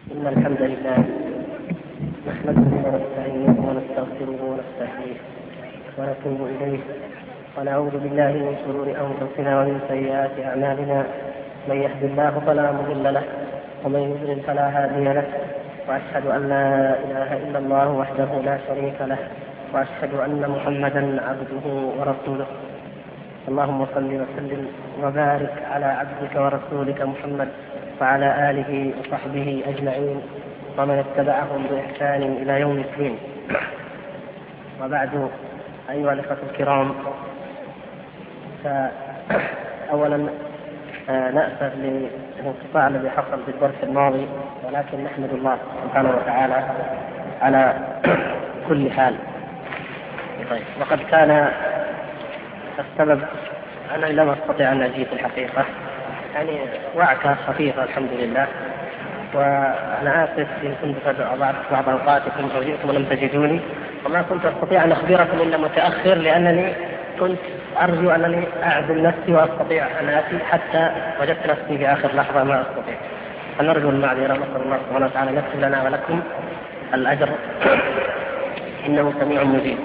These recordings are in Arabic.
إن الحمد لله نحمده ونستعينه ونستغفره ونستهديه ونتوب إليه ونعوذ بالله من شرور أنفسنا ومن سيئات أعمالنا. من يهد الله فلا مضل له ومن يضلل فلا هادي له، وأشهد أن لا إله إلا الله وحده لا شريك له، وأشهد أن محمدا عبده ورسوله. اللهم صل وسلم وبارك على عبدك ورسولك محمد وعلى آله وصحبه أجمعين ومن اتبعهم بإحسان إلى يوم الدين. وبعد، أيها الأخوة الكرام، فأولا نأسف للانقطاع الذي حصل في الدرس الماضي، ولكن نحمد الله سبحانه وتعالى على كل حال. وقد كان السبب أنا لم أستطع أن أجيب الحقيقة، يعني وعكة خفيفة الحمد لله، وأنا آسف إن كنت أضعت بعض أوقاتكم أو جئتم ولم تجدوني، وما كنت أستطيع أن أخبركم إلا متأخر، لأنني كنت أرجو أنني أعزل نفسي وأستطيع أن آتي، حتى وجدت نفسي في آخر لحظة ما أستطيع. فنرجو المعذرة، نسأل الله سبحانه وتعالى يكتب لنا ولكم الأجر إنه سميع مجيب.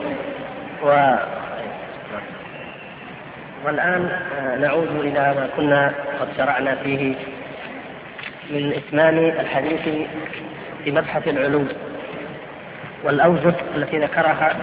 والآن نعود إلى ما كنا قد شرعنا فيه من إتمام الحديث في مبحث العلوم والأوجه التي ذكرها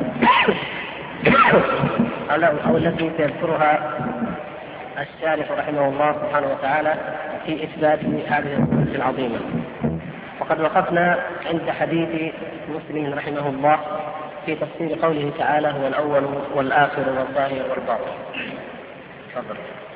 أو التي سيذكرها الشارح رحمه الله سبحانه وتعالى في إثبات هذه الصفة العظيمة. وقد وقفنا عند حديث مسلم رحمه الله في تفسير قوله تعالى: هو الأول والآخر والظاهر والباطن. تفضل.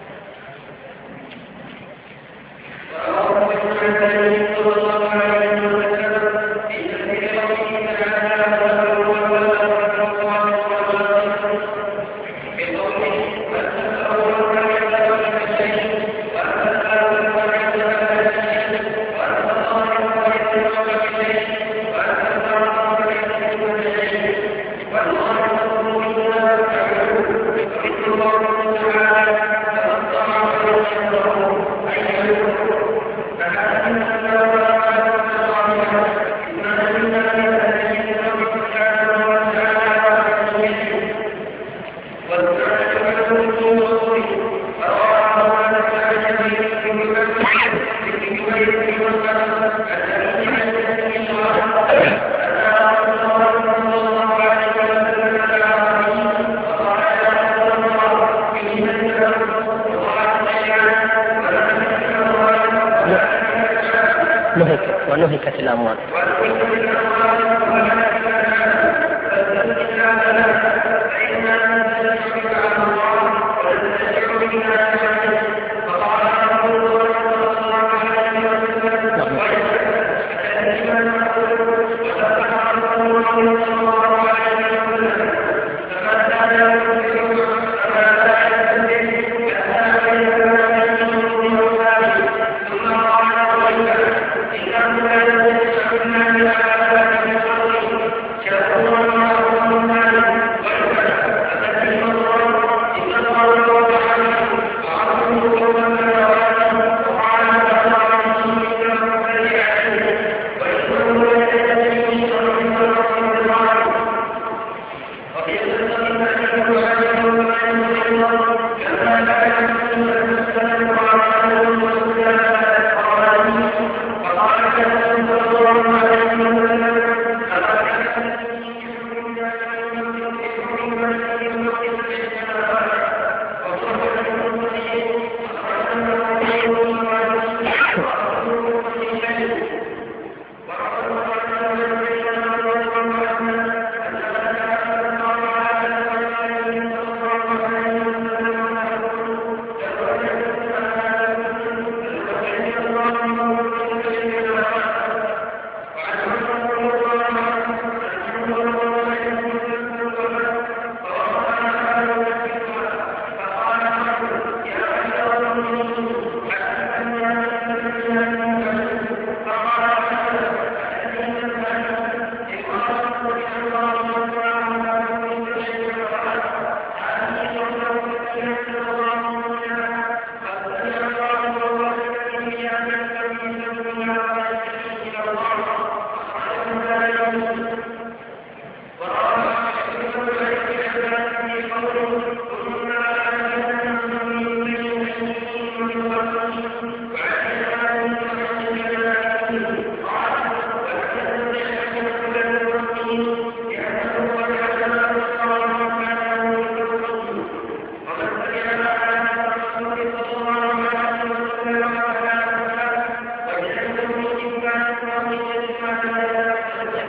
ونهكت الأموال.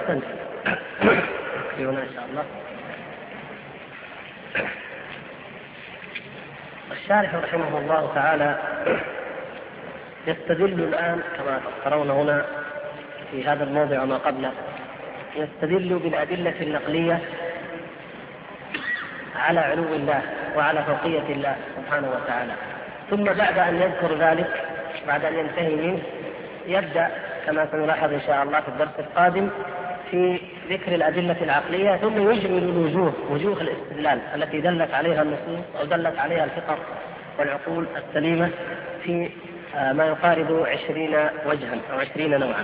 أحسنت. هنا إن شاء الله. الشارح رحمه الله تعالى يستدل الآن كما ترون هنا في هذا الموضع وما قبله، يستدل بالأدلة النقلية على علو الله وعلى فوقية الله سبحانه وتعالى. ثم بعد أن يذكر ذلك، بعد أن ينتهي منه، يبدأ كما سنلاحظ إن شاء الله في الدرس القادم في ذكر الأدلة العقلية، ثم يجمل وجوه الاستدلال التي دلت عليها النصوص أو دلت عليها الفطر والعقول السليمة في ما يقارب 20 وجها أو 20 نوعا.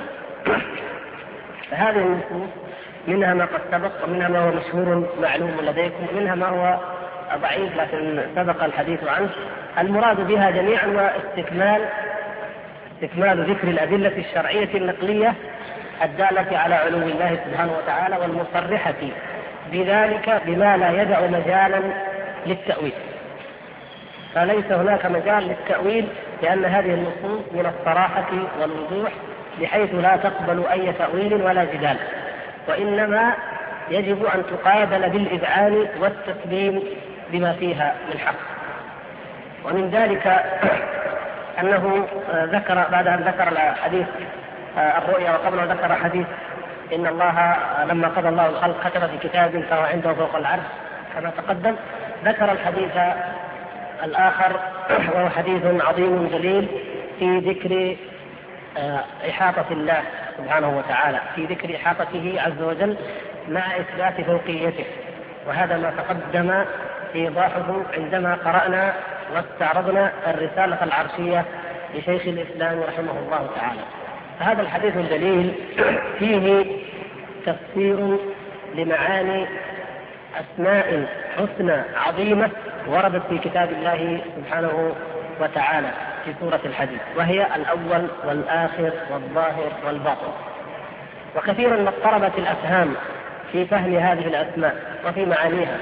فهذه النصوص منها ما قد سبق، ومنها ما هو مشهور معلوم لديكم، ومنها ما هو ضعيف لكن سبق الحديث عنه. المراد بها جميعا واستكمال ذكر الأدلة الشرعية النقلية الدالة على علو الله سبحانه وتعالى والمصرحة بذلك بما لا يدع مجالا للتأويل. فليس هناك مجال للتأويل، لأن هذه النصوص من الصراحة والوضوح بحيث لا تقبل أي تأويل ولا جدال، وإنما يجب أن تقابل بالإذعان والتسليم بما فيها من حق. ومن ذلك أنه ذكر بعد أن ذكر الحديث الرؤيا، وقبله ذكر حديث إن الله لما قضى الله الخلق كتب في كتاب فهو عنده فوق العرش كما تقدم. ذكر الحديث الآخر وهو حديث عظيم جليل في ذكر إحاطة الله سبحانه وتعالى، في ذكر إحاطته عز وجل مع إثبات فوقيته، وهذا ما تقدم إيضاحه عندما قرأنا واستعرضنا الرسالة العرشية لشيخ الإسلام رحمه الله تعالى. فهذا الحديث الجليل فيه تفسير لمعاني أسماء حسنى عظيمة وردت في كتاب الله سبحانه وتعالى في سورة الحديث، وهي الأول والآخر والظاهر والباطن. وكثيرا ما اضطربت الأفهام في فهم هذه الأسماء وفي معانيها،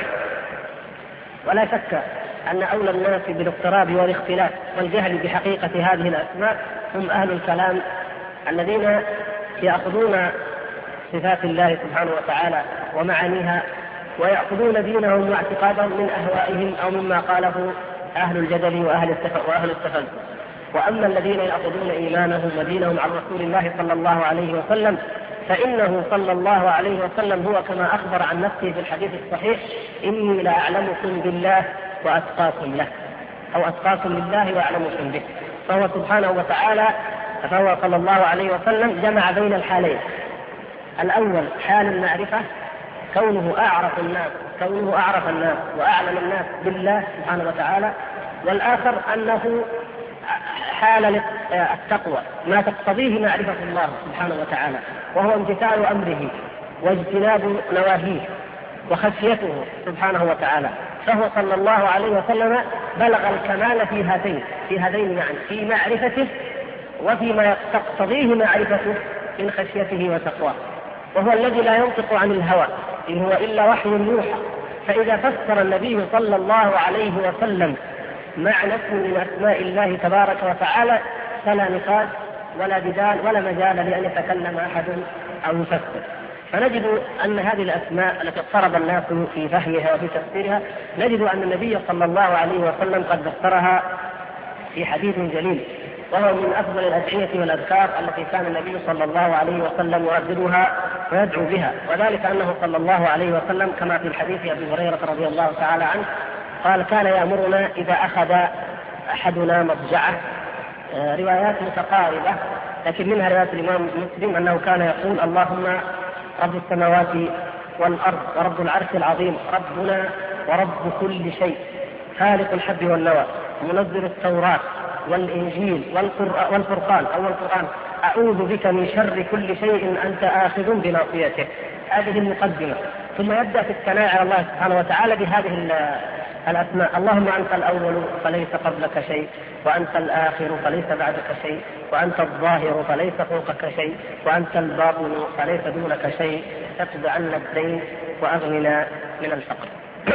ولا شك أن أولى الناس بالاضطراب والاختلاف والجهل بحقيقة هذه الأسماء هم أهل الكلام الذين يأخذون صفات الله سبحانه وتعالى ومعانيها ويأخذون دينهم واعتقادهم من أهوائهم أو مما قاله أهل الجدل وأهل التفلسف. وأما الذين يأخذون إيمانهم ودينهم عن رسول الله صلى الله عليه وسلم فإنه صلى الله عليه وسلم هو كما أخبر عن نفسه في الحديث الصحيح: إني لأعلمكم بالله وأتقاكم له، أو أتقاكم لله وأعلمكم به. فهو سبحانه وتعالى، فهو صلى الله عليه وسلم جمع بين الحالين: الأول حال المعرفة، كونه أعرف الناس وأعلم الناس بالله سبحانه وتعالى، والآخر أنه حال التقوى، ما تقتضيه معرفة الله سبحانه وتعالى، وهو امتثال أمره واجتناب نواهيه وخشيته سبحانه وتعالى. فهو صلى الله عليه وسلم بلغ الكمال في هذين معا، في معرفته وفيما تقتضيه معرفته من خشيته وتقواه. وهو الذي لا ينطق عن الهوى إن هو إلا وحي يوحى. فإذا فسر النبي صلى الله عليه وسلم معنى اسم من أسماء الله تبارك وتعالى فلا نقاش ولا جدال ولا مجال لأن يتكلم أحد أو يفسر. فنجد أن هذه الأسماء التي اضطرب الناس في فهمها وفي تفسيرها، نجد أن النبي صلى الله عليه وسلم قد فسرها في حديث جليل، وهو من أفضل الأدعية والأذكار التي كان النبي صلى الله عليه وسلم يرددها ويدعو بها. وذلك أنه صلى الله عليه وسلم كما في الحديث أبي هريرة رضي الله تعالى عنه قال: كان يأمرنا إذا أخذ أحدنا مضجعه. روايات متقاربة، لكن منها رواية الإمام مسلم أنه كان يقول: اللهم رب السماوات والأرض ورب العرش العظيم، ربنا ورب كل شيء، خالق الحب والنوى، منزل التوراة والإنجيل والفرقان أو القرآن، أعوذ بك من شر كل شيء أنت آخذ بناصيته. هذه المقدمة. ثم يبدأ في الثناء على الله سبحانه وتعالى بهذه الأسماء: اللهم أنت الأول فليس قبلك شيء، وأنت الآخر فليس بعدك شيء، وأنت الظاهر فليس فوقك شيء، وأنت الباطن فليس دونك شيء، اقض عنا الدين وأغننا من الفقر.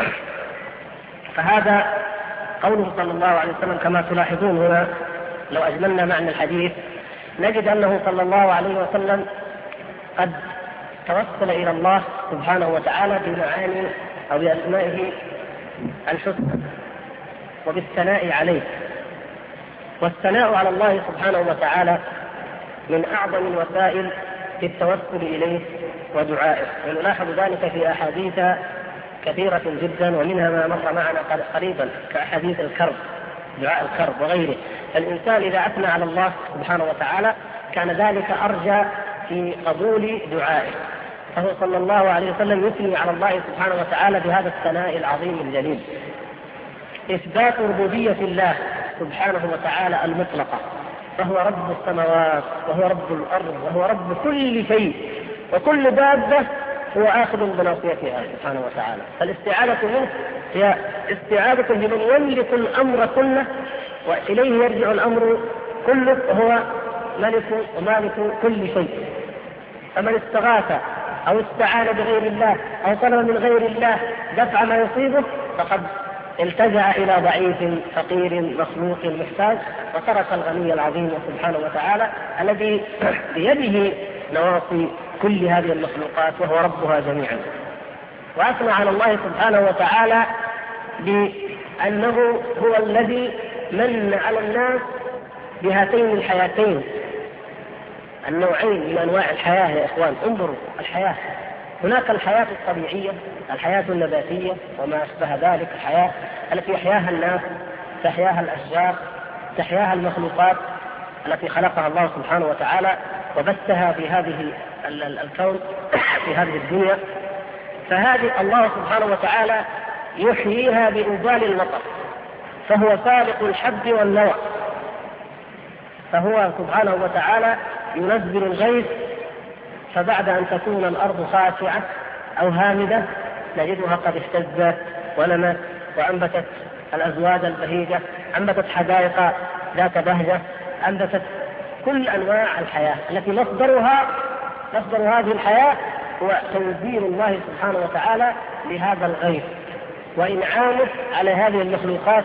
فهذا قوله صلى الله عليه وسلم كما تلاحظون هنا. لو أجملنا معنى الحديث نجد أنه صلى الله عليه وسلم قد توسل إلى الله سبحانه وتعالى بمعاني أو بأسمائه الحسنى وبالثناء عليه. والثناء على الله سبحانه وتعالى من أعظم الوسائل في التوسل إليه ودعائه، ونلاحظ ذلك في أحاديث كثيرة جدا، ومنها ما مر معنا قريبا كأحاديث الكرب، دعاء الكرب وغيره. الإنسان إذا أثنى على الله سبحانه وتعالى كان ذلك أرجى في قبول دعائه، فهو صلى الله عليه وسلم يثني على الله سبحانه وتعالى بهذا الثناء العظيم الجليل. إثبات ربوبية الله سبحانه وتعالى المطلقة، فهو رب السماوات وهو رب الأرض وهو رب كل شيء، وكل دابة هو آخذ بناصيتها سبحانه وتعالى. فالاستعاذة منه هي استعاذة بمن يملك الأمر كله وإليه يرجع الأمر كله، وهو ملك ومالك كل شيء. فمن استغاث أو استعان بغير الله أو طلب من غير الله دفع ما يصيبه فقد التجأ إلى ضعيف فقير مخلوق محتاج، وترك الغني العظيم سبحانه وتعالى الذي بيده نواصي كل هذه المخلوقات وهو ربها جميعا. وأثنى على الله سبحانه وتعالى بأنه هو الذي من على الناس بهاتين الحياتين، النوعين من أنواع الحياة. يا إخوان انظروا الحياة، هناك الحياة الطبيعية، الحياة النباتية وما أشبه ذلك، الحياة التي يحياها الناس، تحياها الأشجار، تحياها المخلوقات التي خلقها الله سبحانه وتعالى وبثها في هذه الكون في هذه الدنيا. فهذه الله سبحانه وتعالى يحييها بإنزال المطر، فهو فالق الحب والنوى، فهو سبحانه وتعالى ينزل الغيث، فبعد أن تكون الأرض خاشعة أو هامدة نجدها قد اهتزت ونمت وأنبتت الأزواج البهيجة، أنبتت حدائق ذات بهجة، أنبتت كل أنواع الحياة التي مصدر هذه الحياة هو تنزيل الله سبحانه وتعالى لهذا الغيث وإنعامه على هذه المخلوقات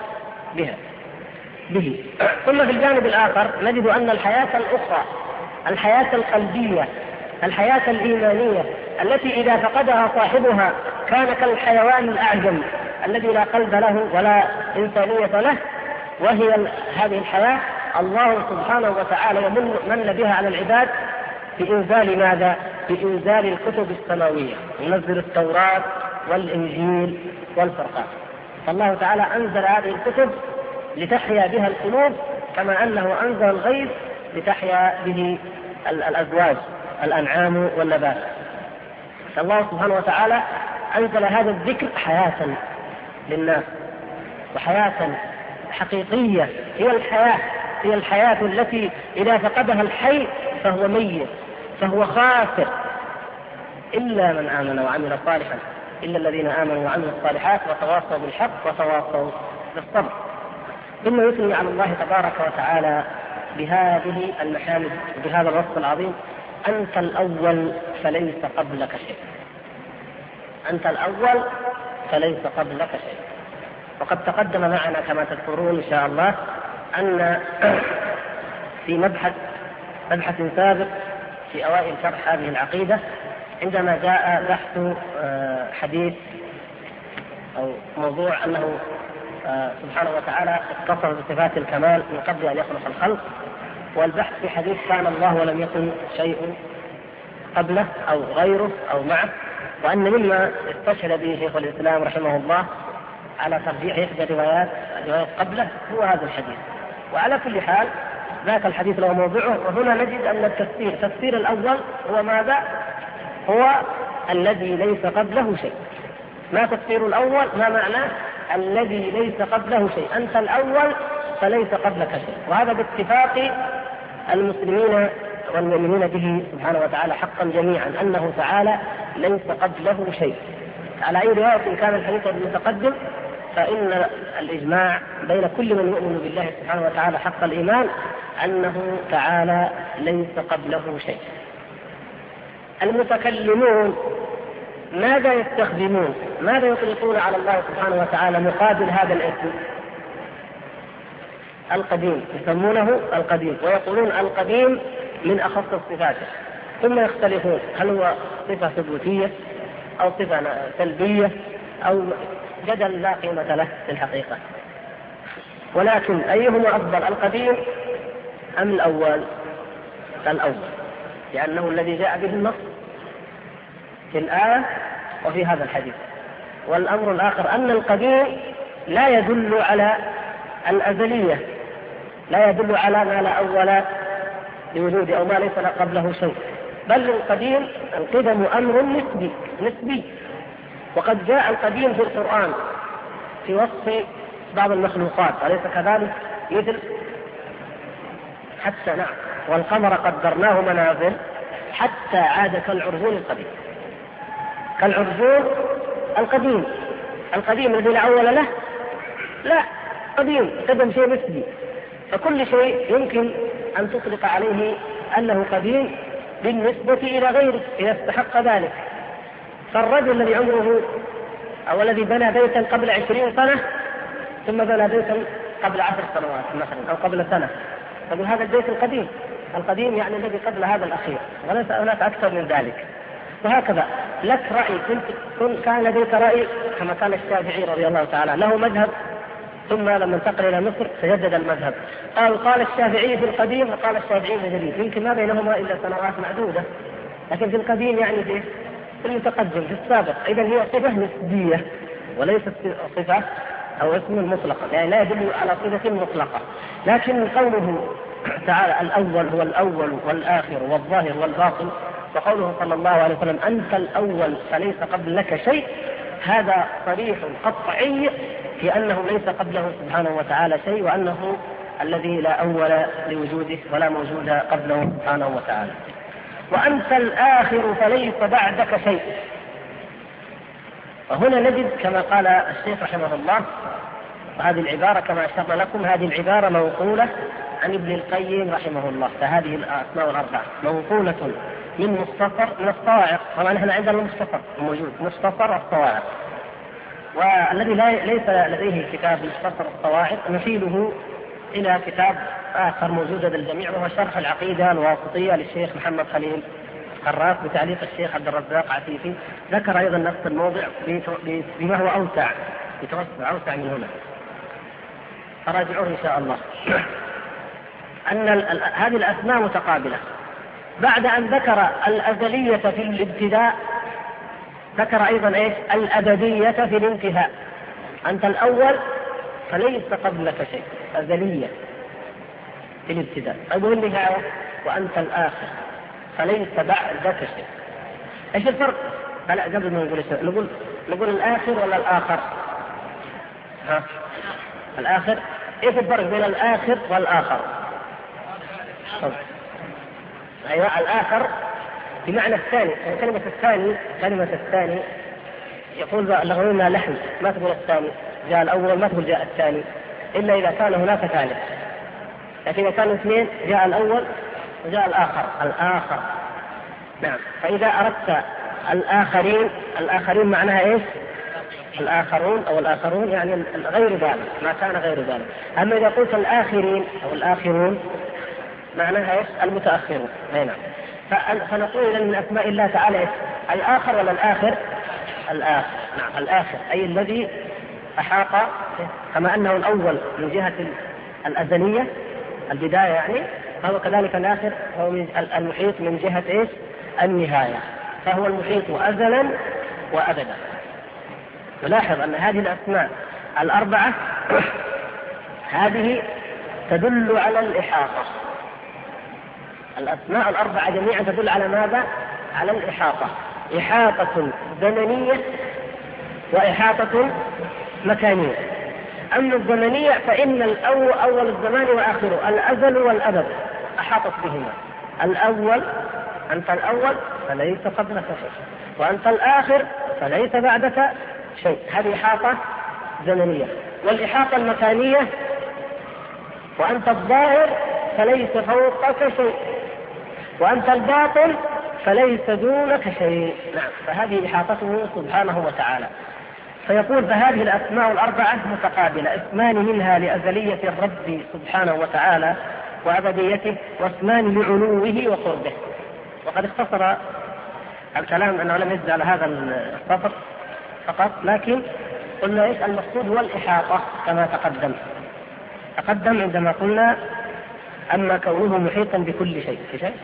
به. ثم في الجانب الآخر نجد أن الحياة الأخرى، الحياة القلبية، الحياة الإيمانية التي إذا فقدها صاحبها كان كالحيوان الأعجم الذي لا قلب له ولا إنسانية له، وهي هذه الحياة الله سبحانه وتعالى من بها على العباد بإنزال ماذا؟ بإنزال الكتب السماوية، ينزل التوراة والإنجيل والفرقان. فالله تعالى أنزل هذه الكتب لتحيا بها القلوب، كما أنه أنزل الغيث لتحيا به الأزواج، الأنعام والنبات. فالله سبحانه وتعالى أنزل هذا الذكر حياة للناس، وحياة حقيقية. هي الحياة التي إذا فقدها الحي فهو ميت، فهو خاسر، إلا من آمن وعمل صالحا، إلا الذين آمنوا وعملوا الصالحات وتواصوا بالحق وتواصوا بالصبر. ثم يثني على الله تبارك وتعالى بهذه المحامد، بهذا الوصف العظيم: أنت الأول فليس قبلك شيء. أنت الأول فليس قبلك شيء. وقد تقدم معنا كما تذكرون إن شاء الله أن في مبحث سابق في أوائل شرح هذه العقيدة، عندما جاء بحث حديث أو موضوع أنه سبحانه وتعالى اتصف بصفات الكمال من قبل أن يخلق الخلق، والبحث في حديث كان الله ولم يكن شيء قبله أو غيره أو معه، وأن مما استشهد به شيخ الإسلام رحمه الله على ترجيح إحدى روايات قبله هو هذا الحديث. وعلى كل حال ذاك الحديث له موضوعه. وهنا نجد أن التفسير الأول هو ماذا؟ هو الذي ليس قبله شيء. ما تفسير الأول؟ ما معناه؟ الذي ليس قبله شيء. أنت الأول فليس قبلك شيء. وهذا باتفاق المسلمين والمؤمنين به سبحانه وتعالى حقا جميعا، أنه تعالى ليس قبله شيء. على أي رواية كان الحديث المتقدم، فإن الإجماع بين كل من يؤمن بالله سبحانه وتعالى حق الإيمان أنه تعالى ليس قبله شيء. المتكلمون ماذا يستخدمون؟ ماذا يطلقون على الله سبحانه وتعالى مقابل هذا الاسم؟ القديم، يسمونه القديم، ويقولون القديم من أخص الصفات. ثم يختلفون هل هو صفة ثبوتية أو صفة سلبية أو جدل لا قيمة له في الحقيقة. ولكن أيهما أفضل، القديم أم الأول؟ الأول، لأنه الذي جاء به النص في الآية وفي هذا الحديث. والأمر الآخر أن القديم لا يدل على الأزلية، لا يدل على ما لا أول لوجود أو ما ليس قبله شيء، بل القديم القدم أمر نسبي. وقد جاء القديم في القرآن في وصف بعض المخلوقات، أليس كذلك؟ مثل حتى نعم والقمر قدرناه منازل حتى عاد كالعرجون القديم. كالعرجون القديم الذي لا أول له، لا قديم قدم شيء نسبي، فكل شيء يمكن أن تطلق عليه أنه قديم بالنسبة إلى غيره إذا استحق ذلك. فالرجل الذي عمره أو الذي بنى بيتا قبل 20 سنة ثم بنى بيتا قبل 10 سنوات مثلا أو قبل سنة، فمن هذا البيت القديم يعني الذي قبل هذا الأخير، وليس هناك أكثر من ذلك. وهكذا لك رأي، كان لديك رأي كما كان الشافعي رضي الله تعالى له مذهب، ثم لما انتقل إلى مصر تجدد المذهب، قال الشافعي في القديم وقال الشافعي في الجديد، يمكن ما بينهما إلا سنوات معدودة، لكن في القديم يعني في المتقدم في السابق. إذا هي صفة نسبية وليست صفة أو اسم مطلقة، يعني لا يدل على صفة مطلقة. لكن قوله تعالى الأول هو الأول والآخر والظاهر والباطن، وقوله صلى الله عليه وسلم أنت الأول فليس قبلك شيء، هذا صريح قطعي في أنه ليس قبله سبحانه وتعالى شيء، وأنه الذي لا أول لوجوده ولا موجود قبله سبحانه وتعالى. وأنت الآخر فليس بعدك شيء. وهنا نجد كما قال الشيخ رحمه الله، وهذه العبارة كما أشرنا لكم هذه العبارة منقولة عن ابن القيم رحمه الله، فهذه الأسماء الأربعة منقولة من الصواعق. طبعا نحن عندنا المختصر موجود، مختصر الصواعق، والذي ليس لديه كتاب مختصر الصواعق نحيله إلى كتاب آخر موجود لدى الجميع، وهو شرح العقيدة الواسطية للشيخ محمد خليل قراف بتعليق الشيخ عبد الرزاق عفيفي. ذكر أيضا نفس الموضع بما هو أوسع، بتوسع أوسع من هنا، فراجعوه إن شاء الله. أن هذه الأسماء متقابلة. بعد أن ذكر الأزلية في الابتداء ذكر أيضا إيش؟ الأبدية في الانتهاء. أنت الأول فليس قبلك شيء، أزلية في الابتداء. أقول النهاية وأنت الآخر فليس بعدك شيء. إيش الفرق؟ لا قبل ما نقول الآخر ولا الآخر؟ الآخر. إيش الفرق بين الآخر والآخر؟ أيوة الآخر بمعنى الثاني، يعني كلمة الثاني يقول اللغويون لحن، ما تقول الثاني جاء الأول، ما تقول جاء الثاني إلا إذا كان هناك ثالث. لكن إذا كانوا اثنين جاء الأول وجاء الآخر. نعم. فإذا أردت الآخرين معناها إيش؟ الآخرون أو الآخرون يعني غير ذلك، ما كان غير ذلك. أما إذا قلت الآخرين أو الآخرون معناها إيش؟ المتأخرون. نعم. فنقول إذا من أسماء الله تعالى إيش؟ الآخر ولا الآخر؟ الآخر. نعم الآخر أي الذي أحاط، كما أنه الأول من جهة الأزلية البداية يعني، فهو كذلك الآخر هو المحيط من جهة إيش؟ النهاية، فهو المحيط أزلا وأبدا. ولاحظ أن هذه الأسماء الأربعة هذه تدل على الإحاطة. الأسماء الأربعة جميعا تدل على ماذا؟ على الإحاطة، إحاطة زمنية وإحاطة مكانية. أما الزمنية فإن أول الزمان وآخره الأزل والأبد أحاطت بهما. الأول أنت الأول فليس قبلك شيء، وأنت الآخر فليس بعدك شيء، هذه إحاطة زمنية. والإحاطة المكانية وأنت الظاهر فليس فوقك شيء، وأنت الباطن فليس دونك شيء. نعم. فهذه إحاطته سبحانه وتعالى. فيقول فهذه الأسماء الأربعة متقابلة، اسمان منها لأزلية الرب سبحانه وتعالى وأبديته، واسمان لعلوه وقربه. وقد اختصر الكلام أنه لم يزد على هذا السطر فقط، لكن قلنا إيش المقصود هو الإحاطة كما تقدم عندما قلنا أما كونه محيطا بكل شيء. في شيء؟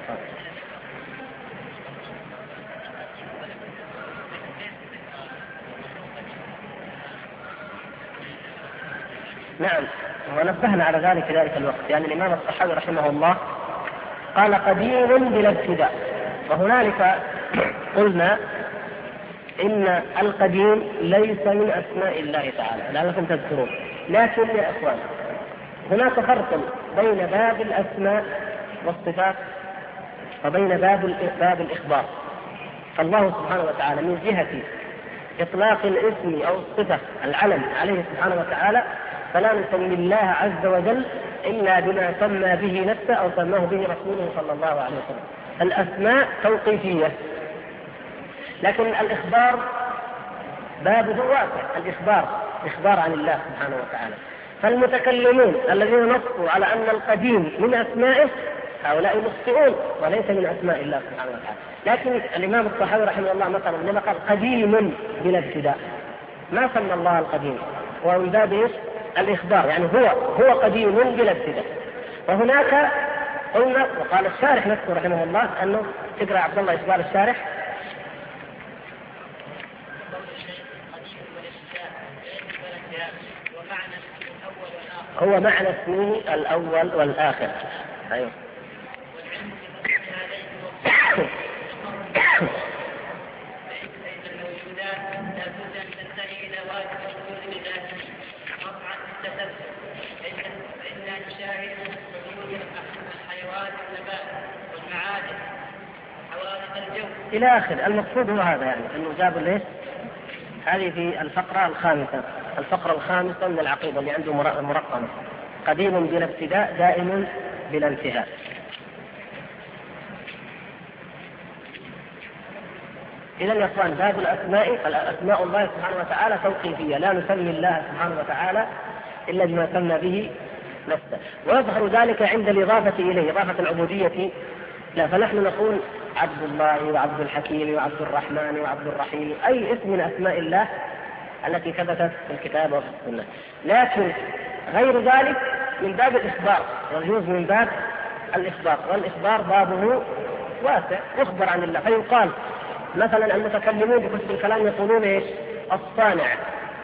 نعم، ونبهنا على ذلك في ذلك الوقت. يعني الإمام الطحاوي رحمه الله قال قديم بلا ابتداء، وهنالك قلنا إن القديم ليس من أسماء الله تعالى لعلكم تذكرون، لكن يا أخوان هناك فرق بين باب الأسماء والصفات وبين باب الإخبار. فالله سبحانه وتعالى من جهة إطلاق الاسم أو الصفة العلم عليه سبحانه وتعالى فلا نسمي الله عز وجل إلا بما سمى به نفسه أو سماه به رسوله صلى الله عليه وسلم. الأسماء توقيفية، لكن الإخبار بابه واسع، إخبار عن الله سبحانه وتعالى. فالمتكلمون الذين نصوا على أن القديم من أسمائه هؤلاء مخطئون وليس من أسماء الله سبحانه وتعالى. لكن الإمام الطحاوي رحمه الله مثلا لما قال قديم بلا ابتداء ما سمى الله القديم، ومن باب الإخبار، يعني هو قديم بلا ابتداء. وهناك قلنا وقال الشارح نفسه رحمه الله أنه تقرأ عبد الله إقبال الشارح هو معنى اسمه الأول والآخر. أيوه. إلى آخر. المقصود هو هذا، يعني أنه جاب ليش هذه في الفقرة الخامسة من العقيدة اللي عنده مرقمة قديم بلا ابتداء دائم بلا انتهاء. إذا يا إخوان باب الأسماء الله سبحانه وتعالى توقيفية، لا نسمي الله سبحانه وتعالى إلا بما سمى به نفسه، ويظهر ذلك عند الإضافة إليه إضافة العبودية لا. فنحن نقول عبد الله وعبد الحكيم وعبد الرحمن وعبد الرحيم، أي اسم من أسماء الله التي ثبتت في الكتاب وفي السنة. لكن غير ذلك من باب الإخبار، ويجوز من باب الإخبار، والإخبار بابه واسع، يخبر عن الله. فيقال مثلا المتكلمون بحسن الكلام يقولون ايش؟ الصانع،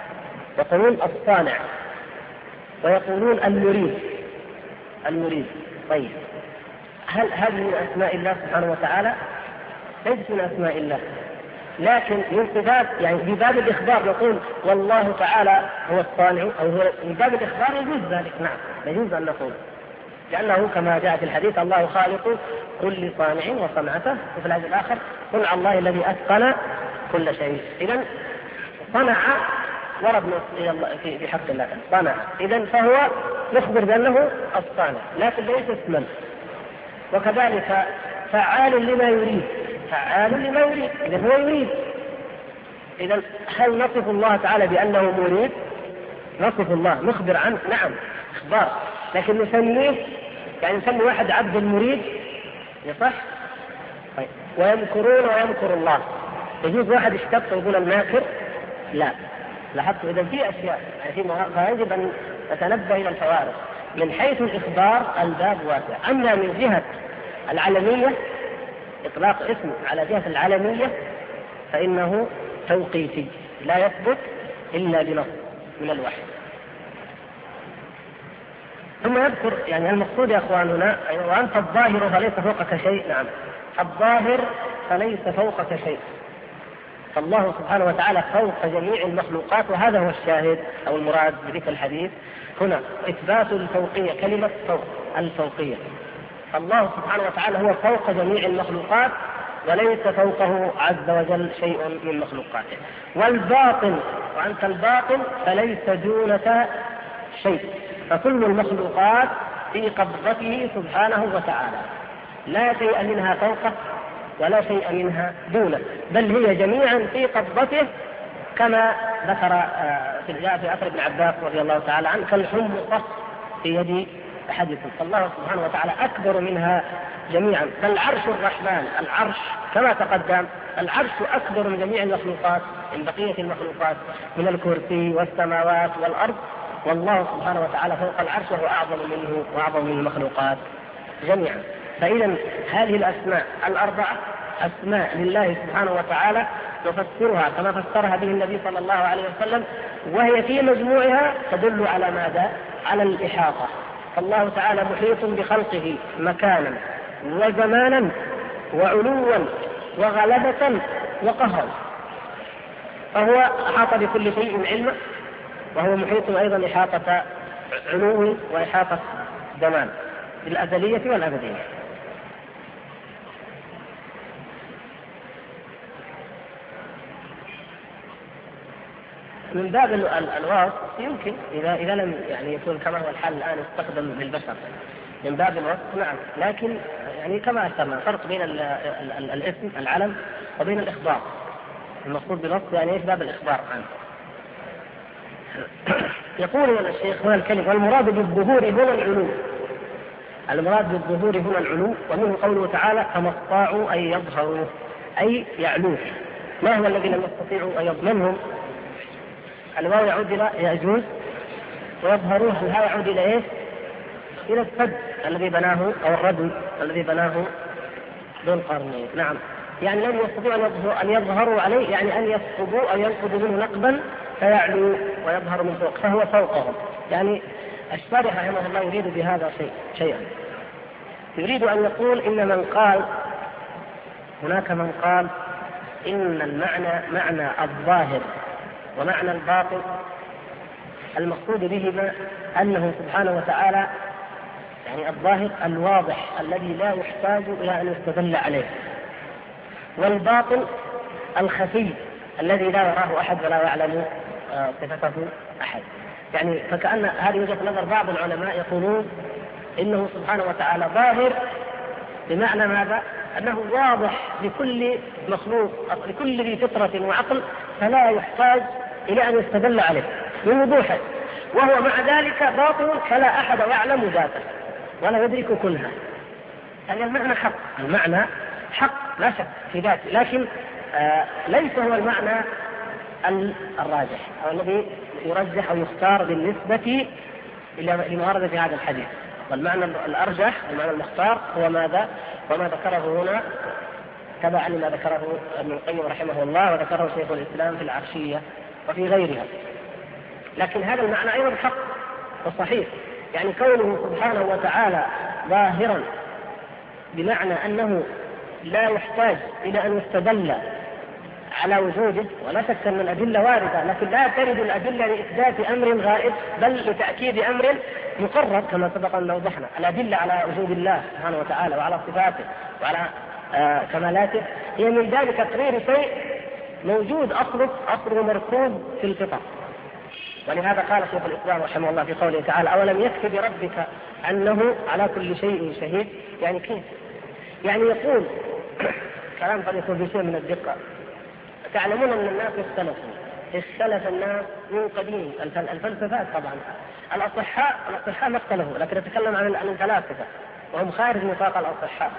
ويقولون المريد. طيب هل هذه من أسماء الله سبحانه وتعالى؟ ليست من أسماء الله، لكن من صفات، يعني بباب الإخبار نقول والله تعالى هو الصانع، أو هو من باب الإخبار يجوز ذلك. نعم يجوز أن نقول، لأنه كما جاء في الحديث الله خالق كل صانع وصنعته، وفي الحديث الآخر صنع الله الذي أتقن كل شيء. إذن صنع ورد في حق الله صنع، إذن فهو يخبر بأنه الصانع لكن ليس اسما. وكذلك فعال لما يريد، إذن هو يريد. إذن هل نصف الله تعالى بأنه مريد؟ نصف الله نخبر عنه، نعم إخبار، لكن نسميه يعني نسمي واحد عبد المريد يصح؟ طيب. ويمكرون ويمكر الله، يجوز واحد يشتق ويقول الماكر؟ لا. لاحظت إذا في أشياء فيجب أن نتنبه إلى الفوارق. من حيث الإخبار الباب واسع. أما من جهة العلمية إطلاق اسم على جهة العلمية فإنه توقيفي لا يثبت إلا بنص من الوحي. ثم يذكر يعني المقصود يا أخواننا وأنت الظاهر فليس فوقك شيء. نعم الظاهر فليس فوقك شيء، فالله سبحانه وتعالى فوق جميع المخلوقات، وهذا هو الشاهد أو المراد بذكر الحديث هنا إثبات الفوقية، كلمة فوق الفوقية. الله سبحانه وتعالى هو فوق جميع المخلوقات وليس فوقه عز وجل شيء من مخلوقاته. والباطن وأنت الباطن فليس دونك شيء، فكل المخلوقات في قبضته سبحانه وتعالى، لا شيء منها فوقه ولا شيء منها دونه، بل هي جميعا في قبضته كما ذكر في أثر ابن عباس رضي الله تعالى عنه كالحمقة في يد أحدكم، فالله سبحانه وتعالى أكبر منها جميعا. فالعرش الرحمن، العرش كما تقدم، العرش أكبر من جميع المخلوقات، من بقية المخلوقات، من الكرسي والسماوات والأرض، والله سبحانه وتعالى فوق العرش وهو أعظم منه وأعظم من المخلوقات جميعا. فإذا هذه الأسماء الأربعة أسماء لله سبحانه وتعالى نفسرها كما فسرها به النبي صلى الله عليه وسلم، وهي في مجموعها تدل على ماذا؟ على الإحاطة. فالله تعالى محيط بخلقه مكانا وزمانا وعلوا وغلبة وقهرا، فهو أحاط بكل شيء علما، وهو محيط أيضا إحاطة علو وإحاطة زمان بالأزلية والأبدية. من باب الوصف يمكن إذا لم يعني يكون كما هو الحال الآن يستخدم للبشر من باب الوصف، نعم، لكن يعني كما أشرنا فرق بين الاسم العلم وبين الإخبار. المقصود بالوصف يعني ايش؟ باب الإخبار عنه. يقول الشيخ هنا الكلمة والمراد بالظهور هنا العلو، المراد بالظهور هنا العلو، ومنه قوله تعالى فما استطاعوا أن يظهروا أي يعلوه. ما هو الذي لم يستطيعوا أن يظهروا؟ من هم؟ الواو يعود إلى يأجوج، ويظهروه الهاء يعود إلى إيه؟ إلى السد الذي بناه أو الردم الذي بناه ذو القرنين. نعم، يعني لم يستطيعوا أن يظهروا عليه، يعني أن يسقطوا أو ينقضوا منه نقبا فيعلو ويظهر من فوق، فهو فوقهم. يعني الشارح رحمه الله يريد بهذا شيئا، يريد أن يقول إن من قال، هناك من قال إن المعنى معنى الظاهر ومعنى الباطن، المقصود بهما أنه سبحانه وتعالى يعني الظاهر الواضح الذي لا يحتاج إلى أن يستدل عليه، والباطن الخفي الذي لا يراه أحد ولا يعلم صفته أحد. يعني فكأن هذه وجهة نظر بعض العلماء يقولون إنه سبحانه وتعالى ظاهر بمعنى ماذا؟ أنه واضح لكل مخلوق، لكل ذي فطرة وعقل، فلا يحتاج إلى أن يستدل عليه من وضوحه، وهو مع ذلك باطن فلا أحد يعلم ذاته ولا يدرك كنها. هذا المعنى حق، المعنى حق لا شك في ذاته، لكن ليس هو المعنى الراجح أو الذي يرجح أو يختار بالنسبة إلى ما ورد في هذا الحديث. والمعنى الأرجح المعنى المختار هو ماذا؟ وما ذكره هنا تبعا لما ذكره ابن القيم رحمه الله وذكره شيخ الإسلام في العرشية وفي غيرها. لكن هذا المعنى أيضا حق وصحيح، يعني كونه سبحانه وتعالى ظاهرا بمعنى أنه لا يحتاج إلى أن يستدل على وجوده، ولا شك أن الأدلة واردة، لكن لا ترد الأدلة لإثبات أمر غائب بل لتأكيد أمر مقرر كما سبق أن وضحنا. الأدلة على وجود الله سبحانه وتعالى وعلى صفاته وعلى كمالاته هي من ذلك تقرير شيء موجود أصله مركوب في الفطر. ولهذا قال شيخ الإسلام رحمه الله في قوله تعالى أولم يكف بربك أنه على كل شيء شهيد. يعني كيف؟ يعني يقول كلام قد يكون في شيء من الدقة. تعلمون أن الناس اختلف الناس من قديم، الفلسفات طبعا، الأصحاء ما اختلفوا، لكن نتكلم عن الفلاسفة وهم خارج نطاق الأصحاء.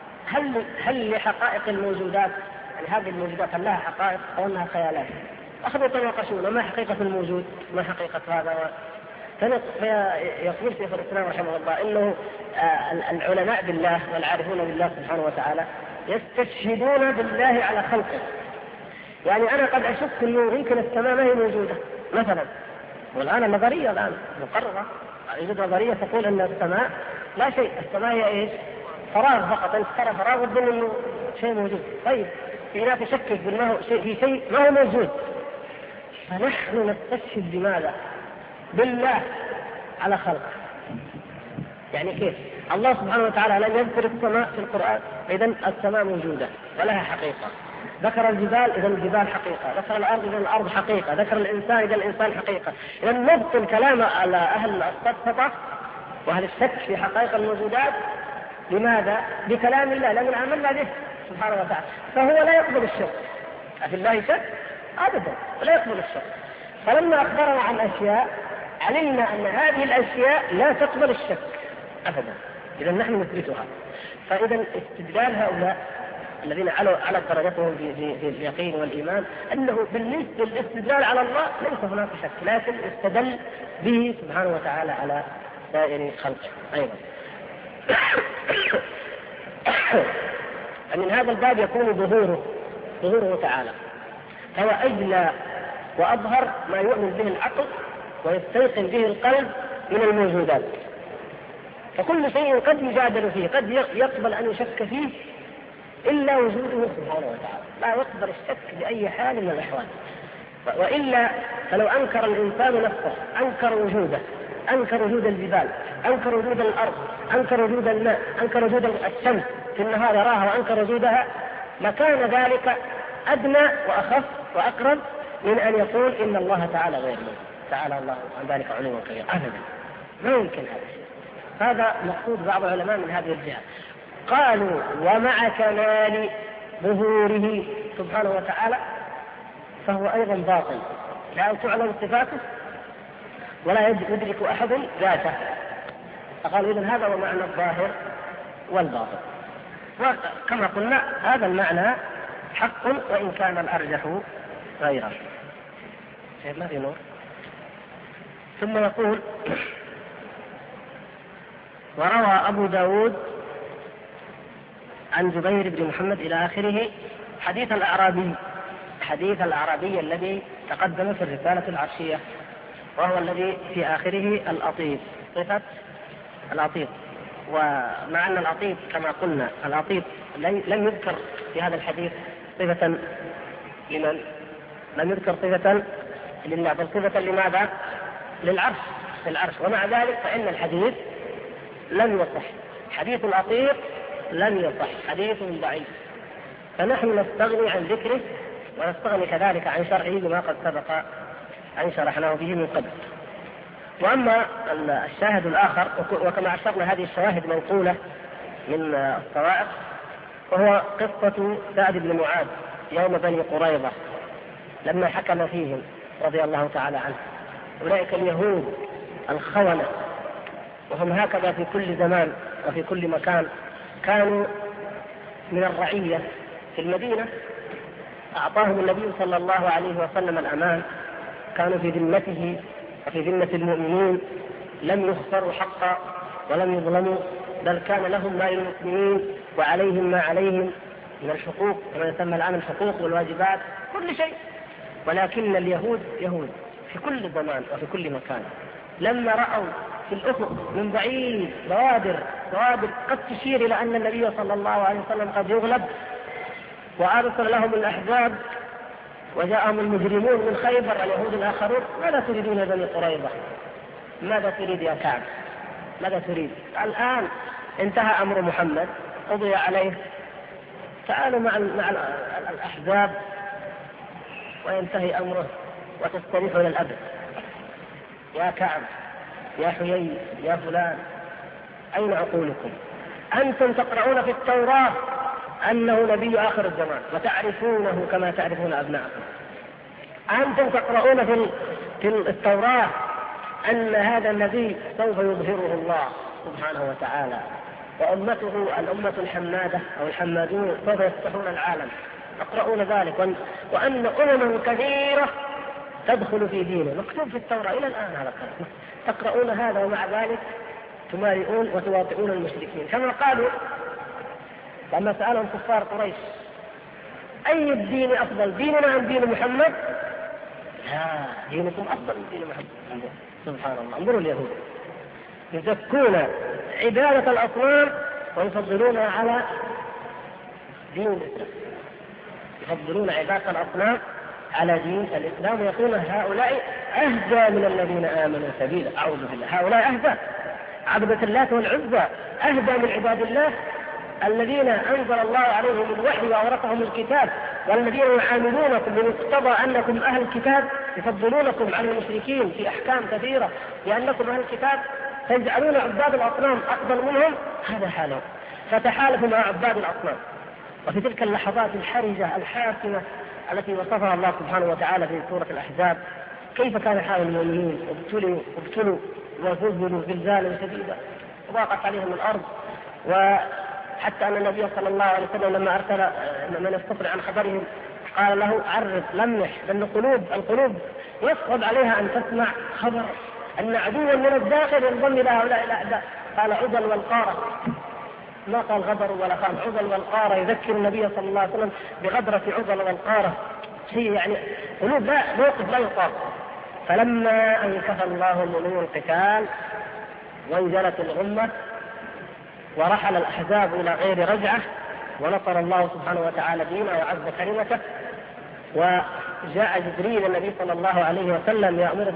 هل لحقائق الموجودات، يعني هذه الموجودات هل لها حقائق أو أنها خيالات؟ أخذوا يتناقشون ما حقيقة الموجود، ما حقيقة هذا. فيقول شيخ الإسلام رحمه الله إنه العلماء بالله والعارفون بالله سبحانه وتعالى يستشهدون بالله على خلقه. يعني أنا قد أشك أنه يمكن السماء ما هي موجودة مثلا، والآن النظرية الآن مقررة، يوجد نظرية تقول أن السماء لا شيء، السماء هي إيش؟ فراغ فقط، أنت ترى فراغ وتظن أنه شيء موجود. طيب في ناس تشكك في شيء ما هو موجود، فنحن نستشهد بماذا؟ بالله على خلقه. يعني كيف؟ الله سبحانه وتعالى لم يذكر السماء في القرآن، إذن السماء موجودة ولها حقيقة. ذكر الجبال، إذن الجبال حقيقة. ذكر الأرض، إذن الأرض حقيقة. ذكر الإنسان، إذن الإنسان حقيقة. إذن نبطل كلام على أهل السفسطة وأهل الشك في حقائق الموجودات. لماذا؟ بكلام الله، لأن عملنا به سبحانه وتعالى، فهو لا يقبل الشك. أفي الله شك؟ أبدا، لا يقبل الشك. فلما أخبرنا عن أشياء علمنا أن هذه الأشياء لا تقبل الشك، أبدا. إذا نحن نثبتها. فإذا استدلال هؤلاء الذين على درجتهم في اليقين والإيمان أنه بالنسبة للاستدلال على الله ليس هناك شك، لكن استدل به سبحانه وتعالى على سائر خلقه أيضا. من هذا الباب يكون ظهوره تعالى، هو أجلى وأظهر ما يؤمن به العقل ويستيقن به القلب من الموجودات. فكل شيء قد يجادل فيه، قد يقبل أن يشك فيه، إلا وجوده سبحانه وتعالى لا يقبل الشك بأي حال من الأحوال. وإلا فلو أنكر الإنسان نفسه، أنكر وجوده، أنكر وجود الجبال، أنكر وجود الأرض، أنكر وجود الماء، أنكر وجود الشمس في النهار يراها وأنكر وجودها، لكان ذلك أدنى وأخف وأقرب من أن يقول إن الله تعالى غير موجود، تعالى الله عن ذلك علوا كبيرا. أبدا ما يمكن هذا الشيء. هذا مقصود بعض العلماء من هذه الجهة. قالوا ومع كمال ظهوره سبحانه وتعالى فهو أيضا باطل، لا تعلم صفاته ولا يدرك أحد ذاته. فقالوا إذن هذا هو معنى الظاهر والباطل. وكما قلنا هذا المعنى حق وإن كان الأرجح غيره. ما في نور. ثم يقول وروى أبو داود عن جبير بن محمد إلى آخره حديث الأعرابي الذي تقدم في الرسالة العرشية، وهو الذي في آخره الأطيب، صفة الأطيب. ومع أن الأطيب كما قلنا الأطيب لم يذكر في هذا الحديث صفة لمن؟ لم يذكر صفة لله، بل صفة لماذا؟ للعرش، ومع ذلك فإن الحديث لم يصح، حديث الأطيب لم يصح، حديث ضعيف. فنحن نستغني عن ذكره ونستغني كذلك عن شرعه بما قد سبق أن شرحناه به من قبل. وأما الشاهد الآخر، وكما أشرنا هذه الشواهد منقولة من الصواعق، وهو قصة سعد بن معاذ يوم بني قريظة لما حكم فيهم رضي الله تعالى عنه. أولئك اليهود الخونة، وهم هكذا في كل زمان وفي كل مكان، كانوا من الرعية في المدينة، أعطاهم النبي صلى الله عليه وسلم الأمان، كانوا في ذمته وفي ذمة المؤمنين، لم يخسروا حقا ولم يظلموا، بل كان لهم ما للمسلمين وعليهم ما عليهم من الحقوق، كما يسمى الآن الحقوق والواجبات، كل شيء. ولكن اليهود يهود في كل زمان وفي كل مكان، لما رأوا في الأفق من بعيد بوادر قد تشير إلى أن النبي صلى الله عليه وسلم قد يغلب، وأرسل لهم الأحزاب وجاءهم المجرمون من خيبر اليهود الآخرون، ماذا تريدون يا بني قريظة؟ ماذا تريد يا كعب؟ ماذا تريد؟ الآن انتهى أمر محمد، قضي عليه، تعالوا مع الأحزاب وينتهي أمره وتستريحوا إلى الأبد. يا كعب، يا حيي، يا فلان، أين عقولكم؟ أنتم تقرؤون في التوراة أنه نبي آخر الزمان وتعرفونه كما تعرفون أبناءكم. أنتم تقرؤون في التوراة أن هذا النبي سوف يظهره الله سبحانه وتعالى، وأمته الأمة الحمادة أو الحمادون سوف يفتحون العالم، تقرؤون ذلك، وأن أمم كثيرة تدخل في دينه، مكتوب في التوراة إلى الآن هذا الكلام. تقرؤون هذا ومع ذلك تمارئون وتواطئون المشركين، كما قالوا لما سألهم كفار قريش أي الدين أفضل، ديننا أم دين محمد؟ لا، دينكم أفضل من دين محمد. سبحان الله، انظروا اليهود يزكون عبادة الأصنام ويفضلونها على دين الإسلام، يفضلون عبادة الأصنام على دين الإسلام، ويقولون هؤلاء أهدى من الذين آمنوا سبيلا. أعوذ بالله، هؤلاء أهدى، عبدة اللات والعزى أهدى من عباد الله الذين أنزل الله عليهم الوحي وأورثهم الكتاب، والذين يعاملونكم بمقتضى أنكم أهل الكتاب يفضلونكم على المشركين في أحكام كثيرة لأنكم أهل الكتاب، فيجعلون عباد الأصنام أفضل منهم. هذا حالهم، فتحالفوا مع عباد الأصنام. وفي تلك اللحظات الحرجة الحاسمة التي وصفها الله سبحانه وتعالى في سورة الأحزاب، كيف كان حال المؤمنين؟ ابتلوا وزلزلوا زلزالا شديدا، ضاقت عليهم الأرض. وحتى أن النبي صلى الله عليه وسلم لما أرسل من يستطلع عن خبرهم قال له عرف لمح، لأن القلوب يصعب عليها أن تسمع خبر أن عدوا من الداخل ينضم إلى هؤلاء الأعداء. قال عضل والقارة، ما قال غدر ولا قال عضل والقارة، يذكر النبي صلى الله عليه وسلم بغدرة عضل والقارة، شيء يعني قلوب لا موقف لا يطاق. فلما أنكف الله منور القتال وانجلت الغمة ورحل الأحزاب إلى غير رجعة ونصر الله سبحانه وتعالى دينه وعز كلمته، وجاء جبريل النبي صلى الله عليه وسلم يأمر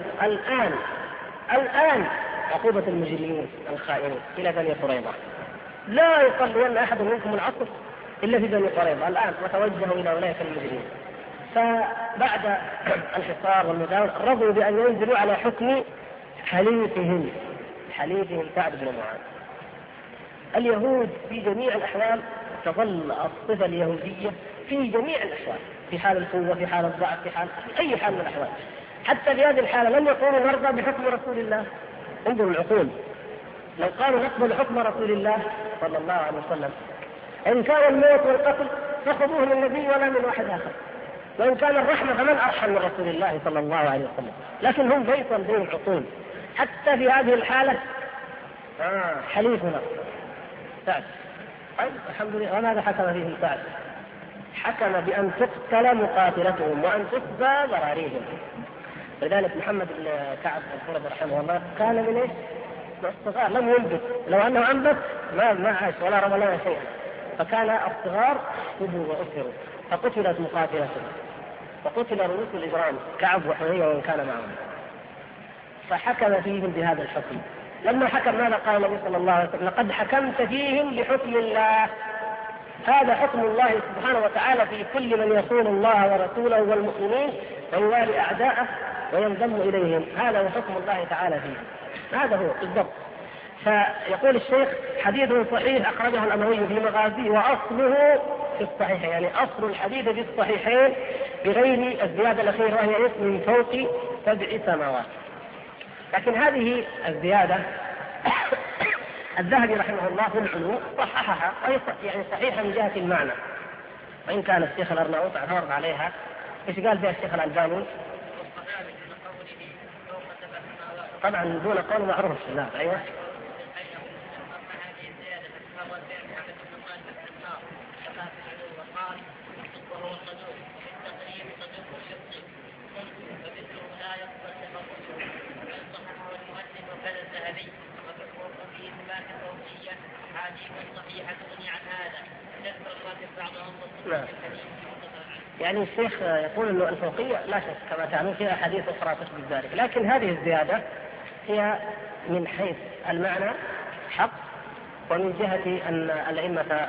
الآن عقوبة المجرمين الخائنين إلى بني قريظة، لا يصلين أحد منكم العصر إلا في بني قريظة الآن، وتوجهوا إلى أولئك المجرمين. فبعد الحصار والمداولة رضوا بأن ينزلوا على حكم حليفهم سعد بن معاذ. اليهود في جميع الأحوال تظل الصفة اليهودية في جميع الأحوال، في حال القوة، في حال الضعف، في أي حال من الأحوال. حتى في هذه الحالة لم يقولوا نرضى بحكم رسول الله. انظروا العقول، لو قالوا نقبل حكم رسول الله صلى الله عليه وسلم إن كان الموت والقتل فخذوه من النبي ولا من واحد آخر، وإن كان الرحمة فمن أرحم من رسول الله صلى الله عليه وسلم. لكن هم بيصل بين العقول. حتى في هذه الحالة حليفنا سعد، طيب الحمد لله. وماذا حكم فيهم سعد؟ حكم بأن تقتل مقاتلتهم وأن تسبى ذراريهم. لذلك محمد بن كعب القرظي رحمه الله كان من ايش؟ الصغار، لم ينبت، لو انه انبت ما عاش ولا رمى لنا شيئا. فكان الصغار سبوا واسروا، فقتلت مقاتلتهم وقتل رؤوس الاجرام كعب وحويه وان كان معهم. فحكم فيهم بهذا الحكم. لما حكم ماذا قال النبي صلى الله عليه وسلم؟ لقد حكمت فيهم بحكم الله. هذا حكم الله سبحانه وتعالى في كل من يخون الله ورسوله والمؤمنين ويوالي أعداءه وينضم إليهم. هذا هو حكم الله تعالى فيه، هذا هو بالضبط. فيقول الشيخ حديث صحيح أخرجه الأموي في مغازيه وأصله في الصحيح، يعني أصل الحديث في الصحيحين بغير الزيادة الأخيرة وهي من فوق 7 سماوات. لكن هذه الزيادة الذهبي رحمه الله في العلو صححها، يعني صحيحة من جهة المعنى، وإن كان الشيخ الأرناؤوط اعترض عليها. إيش قال فيها الشيخ الألباني؟ طبعا دون قول معروف. لا أيوه يعني الشيخ يقول انه الفوقية لا شك كما تعلمون فيها حديث اخرى تثبت ذلك، لكن هذه الزيادة هي من حيث المعنى حق، ومن جهة ان الائمة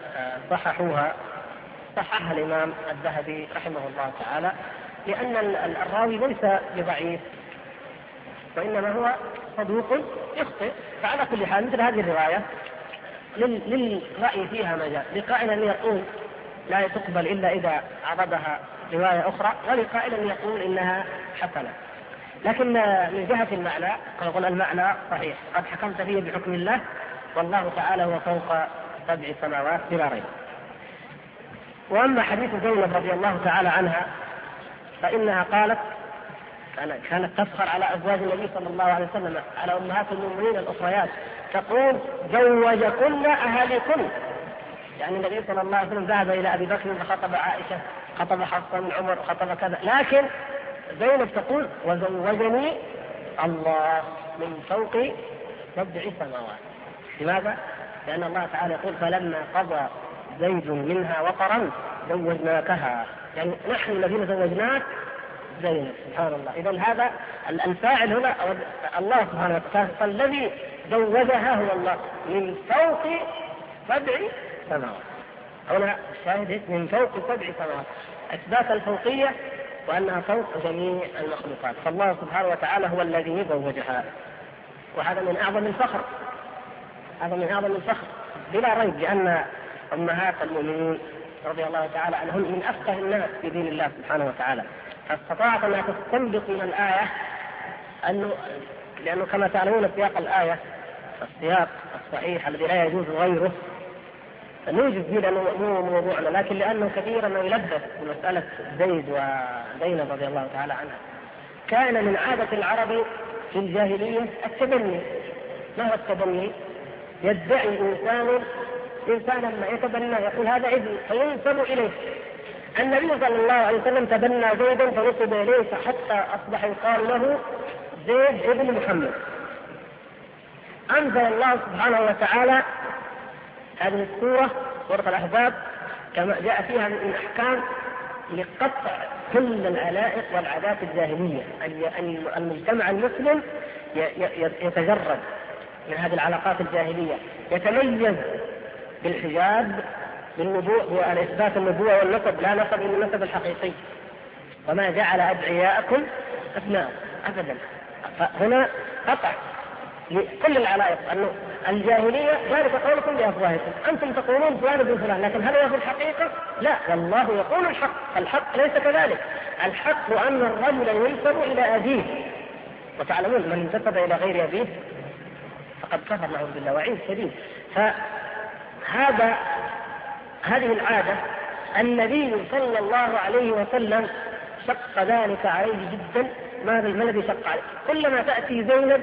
صححها الامام الذهبي رحمه الله تعالى، لان الراوي ليس بضعيف وانما هو صدوق يخطئ. فعلى كل حال مثل هذه الرواية للرأي فيها مجال، لقائل أن يقول لا تقبل إلا إذا عرضها رواية أخرى، ولقائل أن يقول إنها حسنة. لكن من جهة المعنى قال المعنى صحيح، قد حكمت فيه بحكم الله والله تعالى هو فوق 7 سماوات بلا ريب. وأما حديث زينب رضي الله تعالى عنها فإنها قالت كانت تفخر على أزواج النبي صلى الله عليه وسلم، على أمهات المؤمنين الأخريات، تقول زوجكن أهاليكن. يعني النبي صلى الله عليه وسلم ذهب إلى أبي بكر وخطب عائشة، خطب حفصة من عمر، خطب كذا، لكن زينب تقول وزوجني الله من فوق 7 سماوات. لماذا؟ لأن الله تعالى يقول فلما قضى زيد منها وطرا زوجناكها، يعني نحن الذين زوجناك زينب. سبحان الله. إذن هذا الفاعل هنا الله سبحانه وتعالى، فالذي زوجها هو الله من فوق 7 سماوات. هنا الشاهد من فوق 7 سماوات، إثبات الفوقية وأنها فوق جميع المخلوقات. فالله سبحانه وتعالى هو الذي زوجها، وهذا من أعظم الفخر، هذا من أعظم الفخر بلا ريب، لأن أمهات المؤمنين رضي الله تعالى عنهم من أفقه الناس في دين الله سبحانه وتعالى. فاستطاعت أن تستنبط من الآية أنه، لأنه كما تعلمون سياق الآية السياق الصحيح الذي لا يجوز غيره نوجد فيه لأنه مو موضوعنا، لكن لأنه كثيرا ما يلبس بمسألة زيد وزينب رضي الله تعالى عنها. كان من عادة العرب في الجاهلية التبني. ما هو التبني؟ يدعي إنسانا ما يتبنى، يقول هذا ابن فينسب إليه. النبي صلى الله عليه وسلم تبنى زيدا فنسب إليه حتى أصبح يقال له زيد ابن محمد. أنزل الله سبحانه وتعالى هذه السورة، سورة الأحزاب، كما جاء فيها من أحكام لقطع كل العلائق والعادات الجاهلية. المجتمع المسلم يتجرد من هذه العلاقات الجاهلية، يتميز بالحجاب، بإثبات النبوة والنسب، لا نسب إلا النسب الحقيقي، وما جعل أدعياءكم أبناء أبدا. فهنا قطع لكل العلائق. أنه الجاهلية ذلك قولكم بأفواهكم، أنتم تقولون فلان بن فلان، لكن هل هو في الحقيقة؟ لا، والله يقول الحق. الحق ليس كذلك. الحق أن الرجل ينسب إلى أبيه، وتعلمون من انتسب إلى غير أبيه فقد كفر نعوذ بالله، وعيد شديد. هذه العادة النبي صلى الله عليه وسلم شق ذلك عليه جدا. ما الذي شق عليه؟ كلما تأتي زينب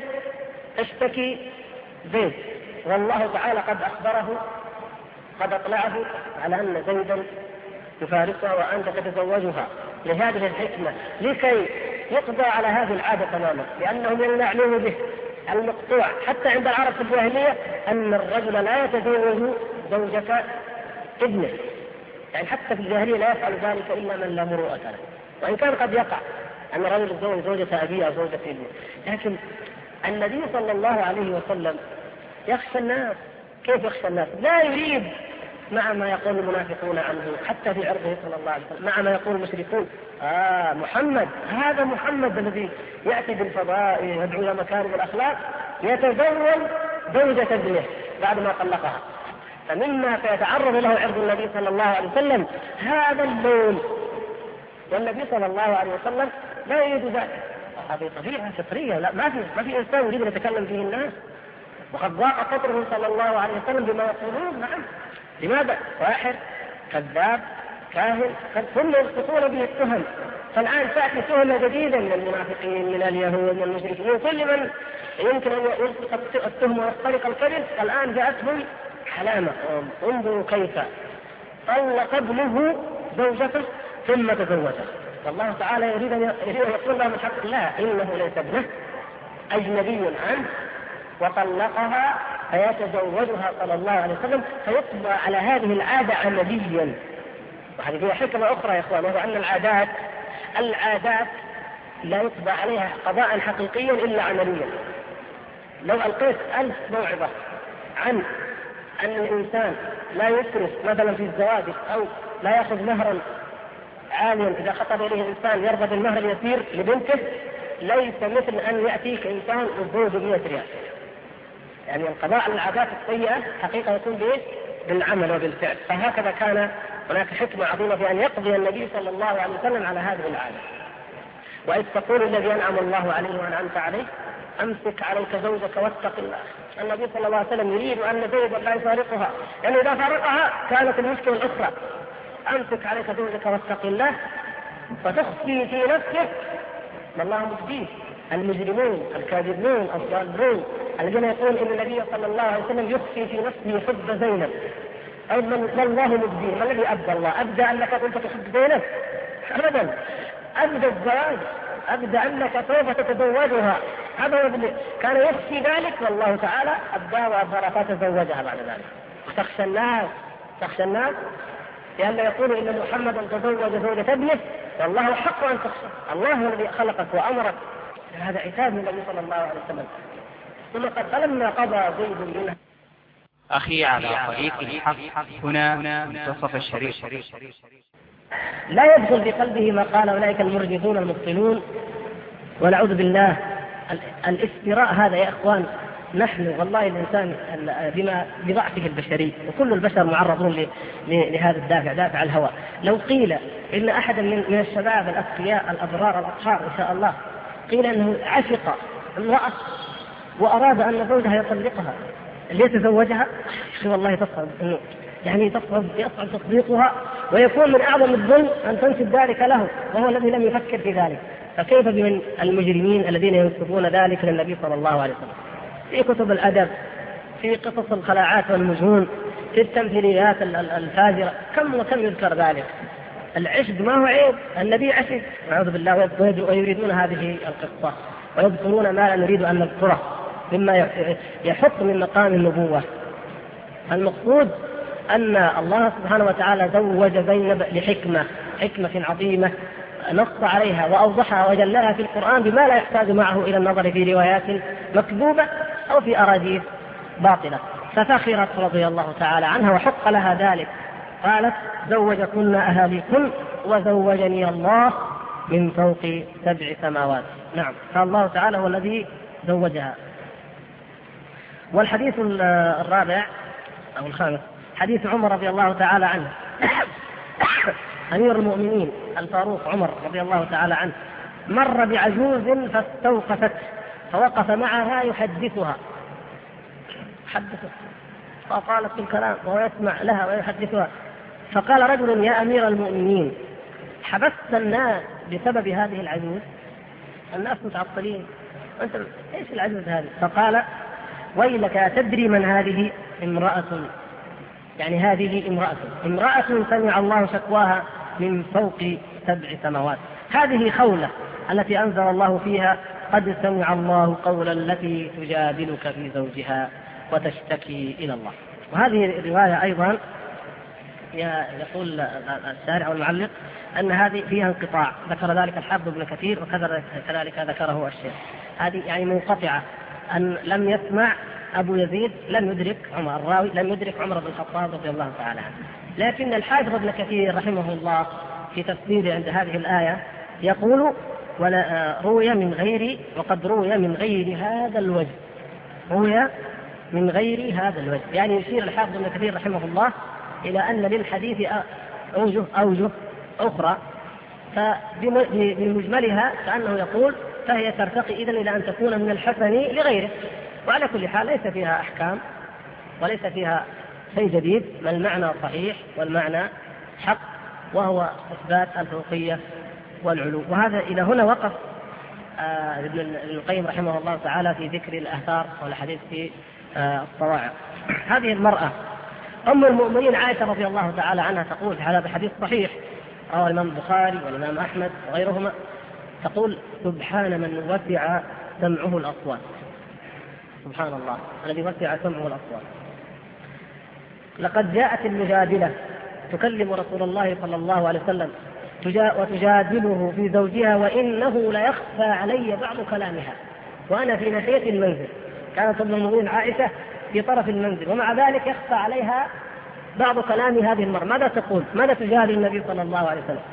تشتكي زيد، والله تعالى قد أخبره، قد أطلعه على أن زيدا يفارقها وأنت تتزوجها لهذه الحكمة، لكي يقضى على هذه العادة تماما، لأنهم يمنعون به المقطوع. حتى عند العرب في الجاهلية أن الرجل لا يتزوج زوجة ابنه، يعني حتى في الجاهلية لا يفعل ذلك إلا من لا مروءة له، وإن كان قد يقع أن رجل يتزوج زوجة أبيه أو زوجة ابنه. لكن النبي صلى الله عليه وسلم يخشى الناس. كيف يخشى الناس؟ لا يريد مع ما يقول المنافقون عنه حتى في عرضه صلى الله عليه وسلم، مع ما يقول المشركون محمد، هذا محمد الذي يأتي بالفضائل يدعو إلى مكارم الأخلاق يتزوج زوجة ابنه بعد ما طلقها. فمما سيتعرض له عرض النبي صلى الله عليه وسلم هذا اللون، والنبي صلى الله عليه وسلم لا يريد ذلك. هذه طبيعة فطرية، لا ما في إنسان يريد أن يتكلم فيه الناس، وقد ضاق قدره صلى الله عليه وسلم بما يقولون. نعم، لماذا؟ ساحر، كذاب، كاهن، ثم يسقطون به التهم. فالآن تأتي تهمة جديدة من المنافقين، من اليهود، من المشركين، من كل من يمكن أن يسقط التهمة ويخترق الكذب. الآن جاءتهم حلامة. انظروا كيف طلق ابنه زوجته ثم تزوجها، والله تعالى يريد أن يقول لها من حق الله إنه ليس ابنه، أجنبي عنه، وطلقها فيتزوجها صلى الله عليه وسلم، فيطبع على هذه العادة عمليا. وهذه فيها حكمة أخرى يا إخوان، وهو أن العادات لا يطبع عليها قضاء حقيقيا إلا عمليا. لو ألقيت 1000 موعظة عن أن الإنسان لا يسرف مثلا في الزواج، أو لا يأخذ مهرا عاليا إذا خطب إليه إنسان يرضى بالمهر اليسير لبنته، ليس مثل أن يأتيك إنسان يزوج 100 ريال. يعني القضاء على العادات السيئة حقيقة يكون بالعمل وبالفعل. فهكذا كان هناك حكمة عظيمة في أن يقضي النبي صلى الله عليه وسلم على هذه العادة. وإذ تقول الذي أنعم الله عليه وأنعمت عليه أمسك عليك زوجك واتق الله. النبي صلى الله عليه وسلم يريد أن زوجا لا يفارقها، لأنه إذا فارقها كانت المشكلة الأخرى. أمسك عليك زوجك واتق الله فتخفي في نفسك ما الله مخفيه. المجرمون الكاذبون الضالون الذين يقولون إن النبي صلى الله عليه وسلم يخفي في نفسه حب زينب، أو ما الله مبديه. ما الذي أبدى الله؟ أبدى أنك كنت تحب زينب؟ أبدا. أبدى الزواج، أبدى أنك سوف تتزوجها. هذا كان يخفي ذلك، والله تعالى أبدى وأظهر فتزوجها بعد ذلك. تخشى الناس لأن يقول إن محمدا تزوج زوجة ابنه، والله حق أن تخشى. الله هو الذي خلقك وأمرك. هذا عتاب من النبي صلى الله عليه وسلم. ثم قد فلما قضى زيد منها. أخي على طريق الحق هنا منتصف الشريط. لا يدخل بقلبه ما قال أولئك المرجفون المبطلون، ونعوذ بالله. الافتراء هذا يا إخوان، نحن والله الإنسان بضعفه البشري، وكل البشر معرضون لهذا الدافع، دافع الهوى. لو قيل إن أحدا من الشباب الأتقياء الأبرار الأطهار إن شاء الله قيل أنه عشق امرأة وأراد أن زوجها يطلقها ليتزوجها، والله تصعب يعني يصعب تصديقها، ويكون من أعظم الظلم أن تنسب ذلك له وهو الذي لم يفكر في ذلك. فكيف بمن المجرمين الذين ينسبون ذلك للنبي صلى الله عليه وسلم في كتب الأدب، في قصص الخلاعات والمجنون، في التمثيليات الفاجرة، كم وكم يذكر ذلك. العشق ما هو عيب، النبي عشق نعوذ بالله، ويريدون هذه القصة ويذكرون ما لا نريد أن نذكره مما يحط من مقام النبوة. المقصود أن الله سبحانه وتعالى زوج زينب حكمة عظيمة نص عليها وأوضحها وجلها في القرآن بما لا يحتاج معه إلى النظر في روايات مكذوبة أو في أراجيف باطلة. ففخرت رضي الله تعالى عنها وحق لها ذلك، قالت زوجكن أهاليكن وزوجني الله من فوق 7 سماوات. نعم، فالله تعالى هو الذي زوجها. والحديث الرابع أو الخامس حديث عمر رضي الله تعالى عنه أمير المؤمنين الفاروق عمر رضي الله تعالى عنه مر بعجوز فاستوقفت فوقف معها يحدثها، فقالت الكلام وهو يسمع لها ويحدثها، فقال رجل يا أمير المؤمنين حبست الناس بسبب هذه العجوز؟ الناس متعطلين، أنت إيش العجوز هذه؟ فقال ويلك تدري من هذه؟ امرأة، يعني هذه امرأة سمع الله شكواها من فوق 7 سماوات. هذه خولة التي أنزل الله فيها قد سمع الله قول التي تجادلك في زوجها وتشتكي إلى الله. وهذه الرواية أيضا يقول الشارع والمعلق أن هذه فيها انقطاع، ذكر ذلك الحافظ ابن كثير وكذلك ذكره الشيخ. هذه يعني منقطعة، أن لم يسمع أبو يزيد، لم يدرك عمر الراوي، لم يدرك عمر بن الخطاب رضي الله تعالى عنه. لكن الحافظ ابن كثير رحمه الله في تفسيره عند هذه الآية يقول ولا روي من غير، وقد روي من غير هذا الوجه، روي من غير هذا الوجه، يعني يشير الحافظ ابن كثير رحمه الله إلى أن للحديث أوجه أخرى، فبمجملها كأنه يقول فهي ترتقي إذن إلى أن تكون من الحسن لغيره. وعلى كل حال ليس فيها أحكام وليس فيها شيء جديد، ما المعنى صحيح والمعنى حق، وهو إثبات الفوقية والعلو. وهذا إلى هنا وقف ابن القيم رحمه الله تعالى في ذكر الآثار والحديث في الصواعق. هذه المرأة أم المؤمنين عائشة رضي الله تعالى عنها تقول في هذا الحديث صحيح رواه الإمام البخاري والإمام أحمد وغيرهما، تقول سبحان من وسع سمعه الأصوات. سبحان الله الذي وسع سمعه الأصوات. لقد جاءت المجادلة تكلم رسول الله صلى الله عليه وسلم وتجادله في زوجها وإنه ليخفى علي بعض كلامها وأنا في ناحية المنزل. كانت أم المؤمنين عائشة في طرف المنزل ومع ذلك يخفى عليها بعض كلام هذه المرأة. ماذا تقول؟ ماذا تجادل النبي صلى الله عليه وسلم؟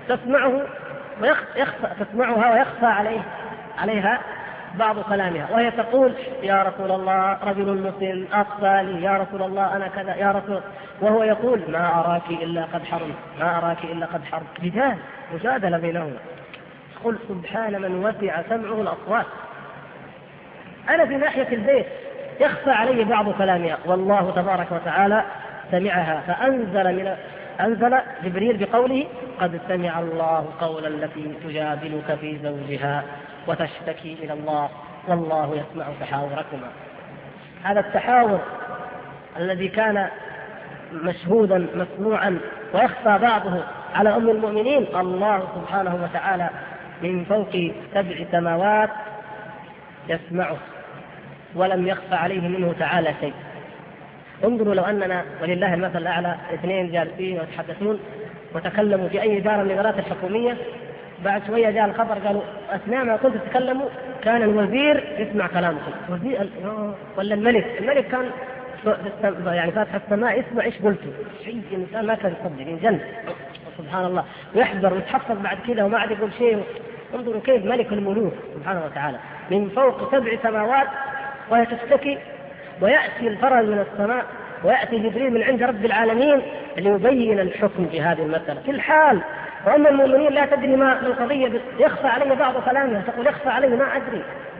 تسمعها ويخفى عليها بعض كلامها، وهي تقول يا رسول الله رجل مسلم أخفى لي، يا رسول الله أنا كذا، يا رسول، وهو يقول ما أراك إلا قد حرمت، ما أراك إلا قد حرمت. رجال مجادلة بينهما. قل سبحان من وسع سمعه الأصوات، أنا في ناحية البيت يخفى علي بعض كلامها والله تبارك وتعالى سمعها، أنزل جبريل بقوله قد سمع الله قول التي تجادلك في زوجها وتشتكي إلى الله والله يسمع تحاوركما. هذا التحاور الذي كان مشهودا مسموعا ويخفى بعضه على أم المؤمنين، الله سبحانه وتعالى من فوق 7 سماوات يسمعه ولم يخفى عليه منه تعالى شيء. انظروا لو أننا ولله المثل الأعلى 2 جالسين ويتحدثون وتكلموا في أي إدارة من الإدارات الحكومية، بعد شوية جاء الخبر قالوا أثناء ما كنت تتكلموا كان الوزير يسمع كلامكم، ولا الملك كان يعني فاتح السماء يسمع إيش قلتوا. شيء الإنسان ما كان يصدق ينجن سبحان الله، ويحذر ويتحفظ بعد كذا وما عاد يقول شيء. انظروا كيف ملك الملوك سبحانه وتعالى من فوق 7 سماوات وهي تشتكي، ويأتي الفرج من السماء ويأتي جبريل من عند رب العالمين ليبين الحكم في هذه المسألة في الحال. وأما المؤمنين لا تدري ما القضية، يخفى علي بعض كلامها، تقول يخفى علي ما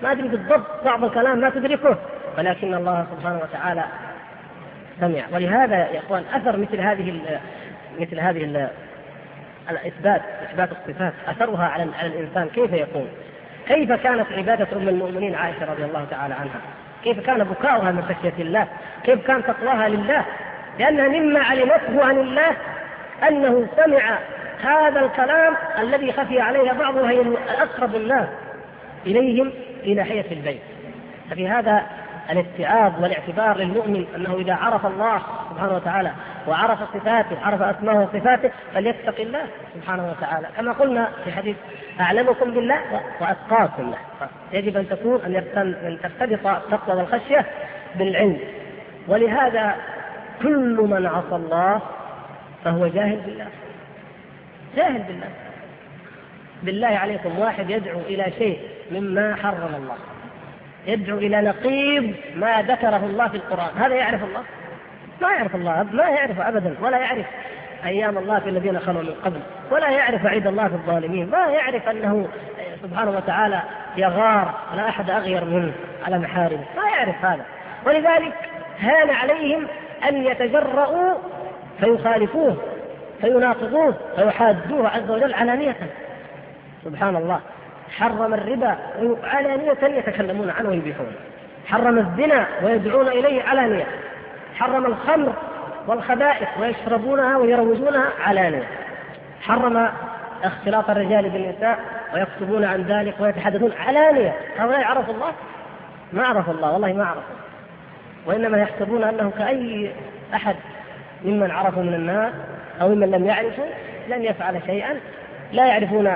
ما أدري بالضبط بعض الكلام ما تدركه، ولكن الله سبحانه وتعالى سمع. ولهذا يا إخوان أثر مثل هذه إثبات الصفات أثرها على الإنسان كيف يكون. كيف كانت عبادة أم المؤمنين عائشة رضي الله تعالى عنها، كيف كان بكاؤها من خشية الله، كيف كان تقواها لله، لأنها مما علمته عن الله أنه سمع هذا الكلام الذي خفي عليها بعضها، هي أقرب الناس إليهم في ناحية البيت. ففي هذا الاتعاظ والاعتبار للمؤمن أنه إذا عرف الله سبحانه وتعالى وعرف صفاته، عرف أسماءه وصفاته، فليتق الله سبحانه وتعالى، كما قلنا في حديث أعلمكم بالله وأتقاكم له. يجب أن تكون أن ترتبط التقوى والخشية بالعلم. ولهذا كل من عصى الله فهو جاهل بالله، جاهل بالله. بالله عليكم واحد يدعو إلى شيء مما حرم الله، يدعو إلى نقيض ما ذكره الله في القرآن، هذا يعرف الله؟ ما يعرف الله، ما يعرف أبدا، ولا يعرف أيام الله في الذين خلوا من قبل، ولا يعرف عيد الله في الظالمين، ما يعرف أنه سبحانه وتعالى يغار، لا أحد أغير منه على محارمه، ما يعرف هذا. ولذلك هان عليهم أن يتجرؤوا فيخالفوه فيناقضوه فيحادوه عز وجل علانية. سبحان الله، حرم الربا علانية يتكلمون عنه ويبيحونه، حرم الزنا ويدعون إليه علانية، حرم الخمر والخبائث ويشربونها ويروجونها علانية، حرم اختلاط الرجال بالنساء ويكتبون عن ذلك ويتحدثون علانية. هؤلاء عرفوا الله؟ ما عرفوا الله، والله ما عرفوا، وإنما يحسبون أنه كأي أحد ممن عرفوا من الناس أو ممن لم يعرفوا لن يفعل شيئا، لا يعرفون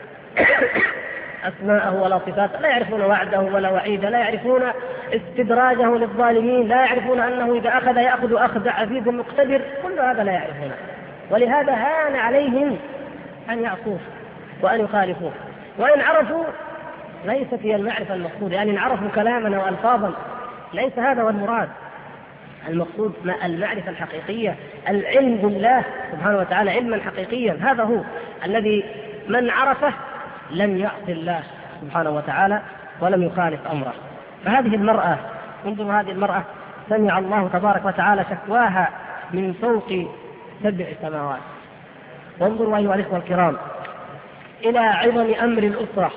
أسماءه ولا صفاته، لا يعرفون وعده ولا وعيده، لا يعرفون استدراجه للظالمين، لا يعرفون أنه إذا أخذ أخذ عزيز مقتدر، كل هذا لا يعرفونه. ولهذا هان عليهم أن يعصوه وأن يخالفوه. وإن عرفوا ليست هي المعرفة المقصود، يعني إن عرفوا كلاما وألفاظا ليس هذا هو المراد. المقصود المعرفة الحقيقية، العلم بالله سبحانه وتعالى علما حقيقيا، هذا هو الذي من عرفه لم يعص الله سبحانه وتعالى ولم يخالف أمره. فهذه المرأة، انظروا هذه المرأة سمع الله تبارك وتعالى شكواها من فوق 7 سماوات. وانظروا أيها الإخوة الكرام إلى عظم أمر الأسرة.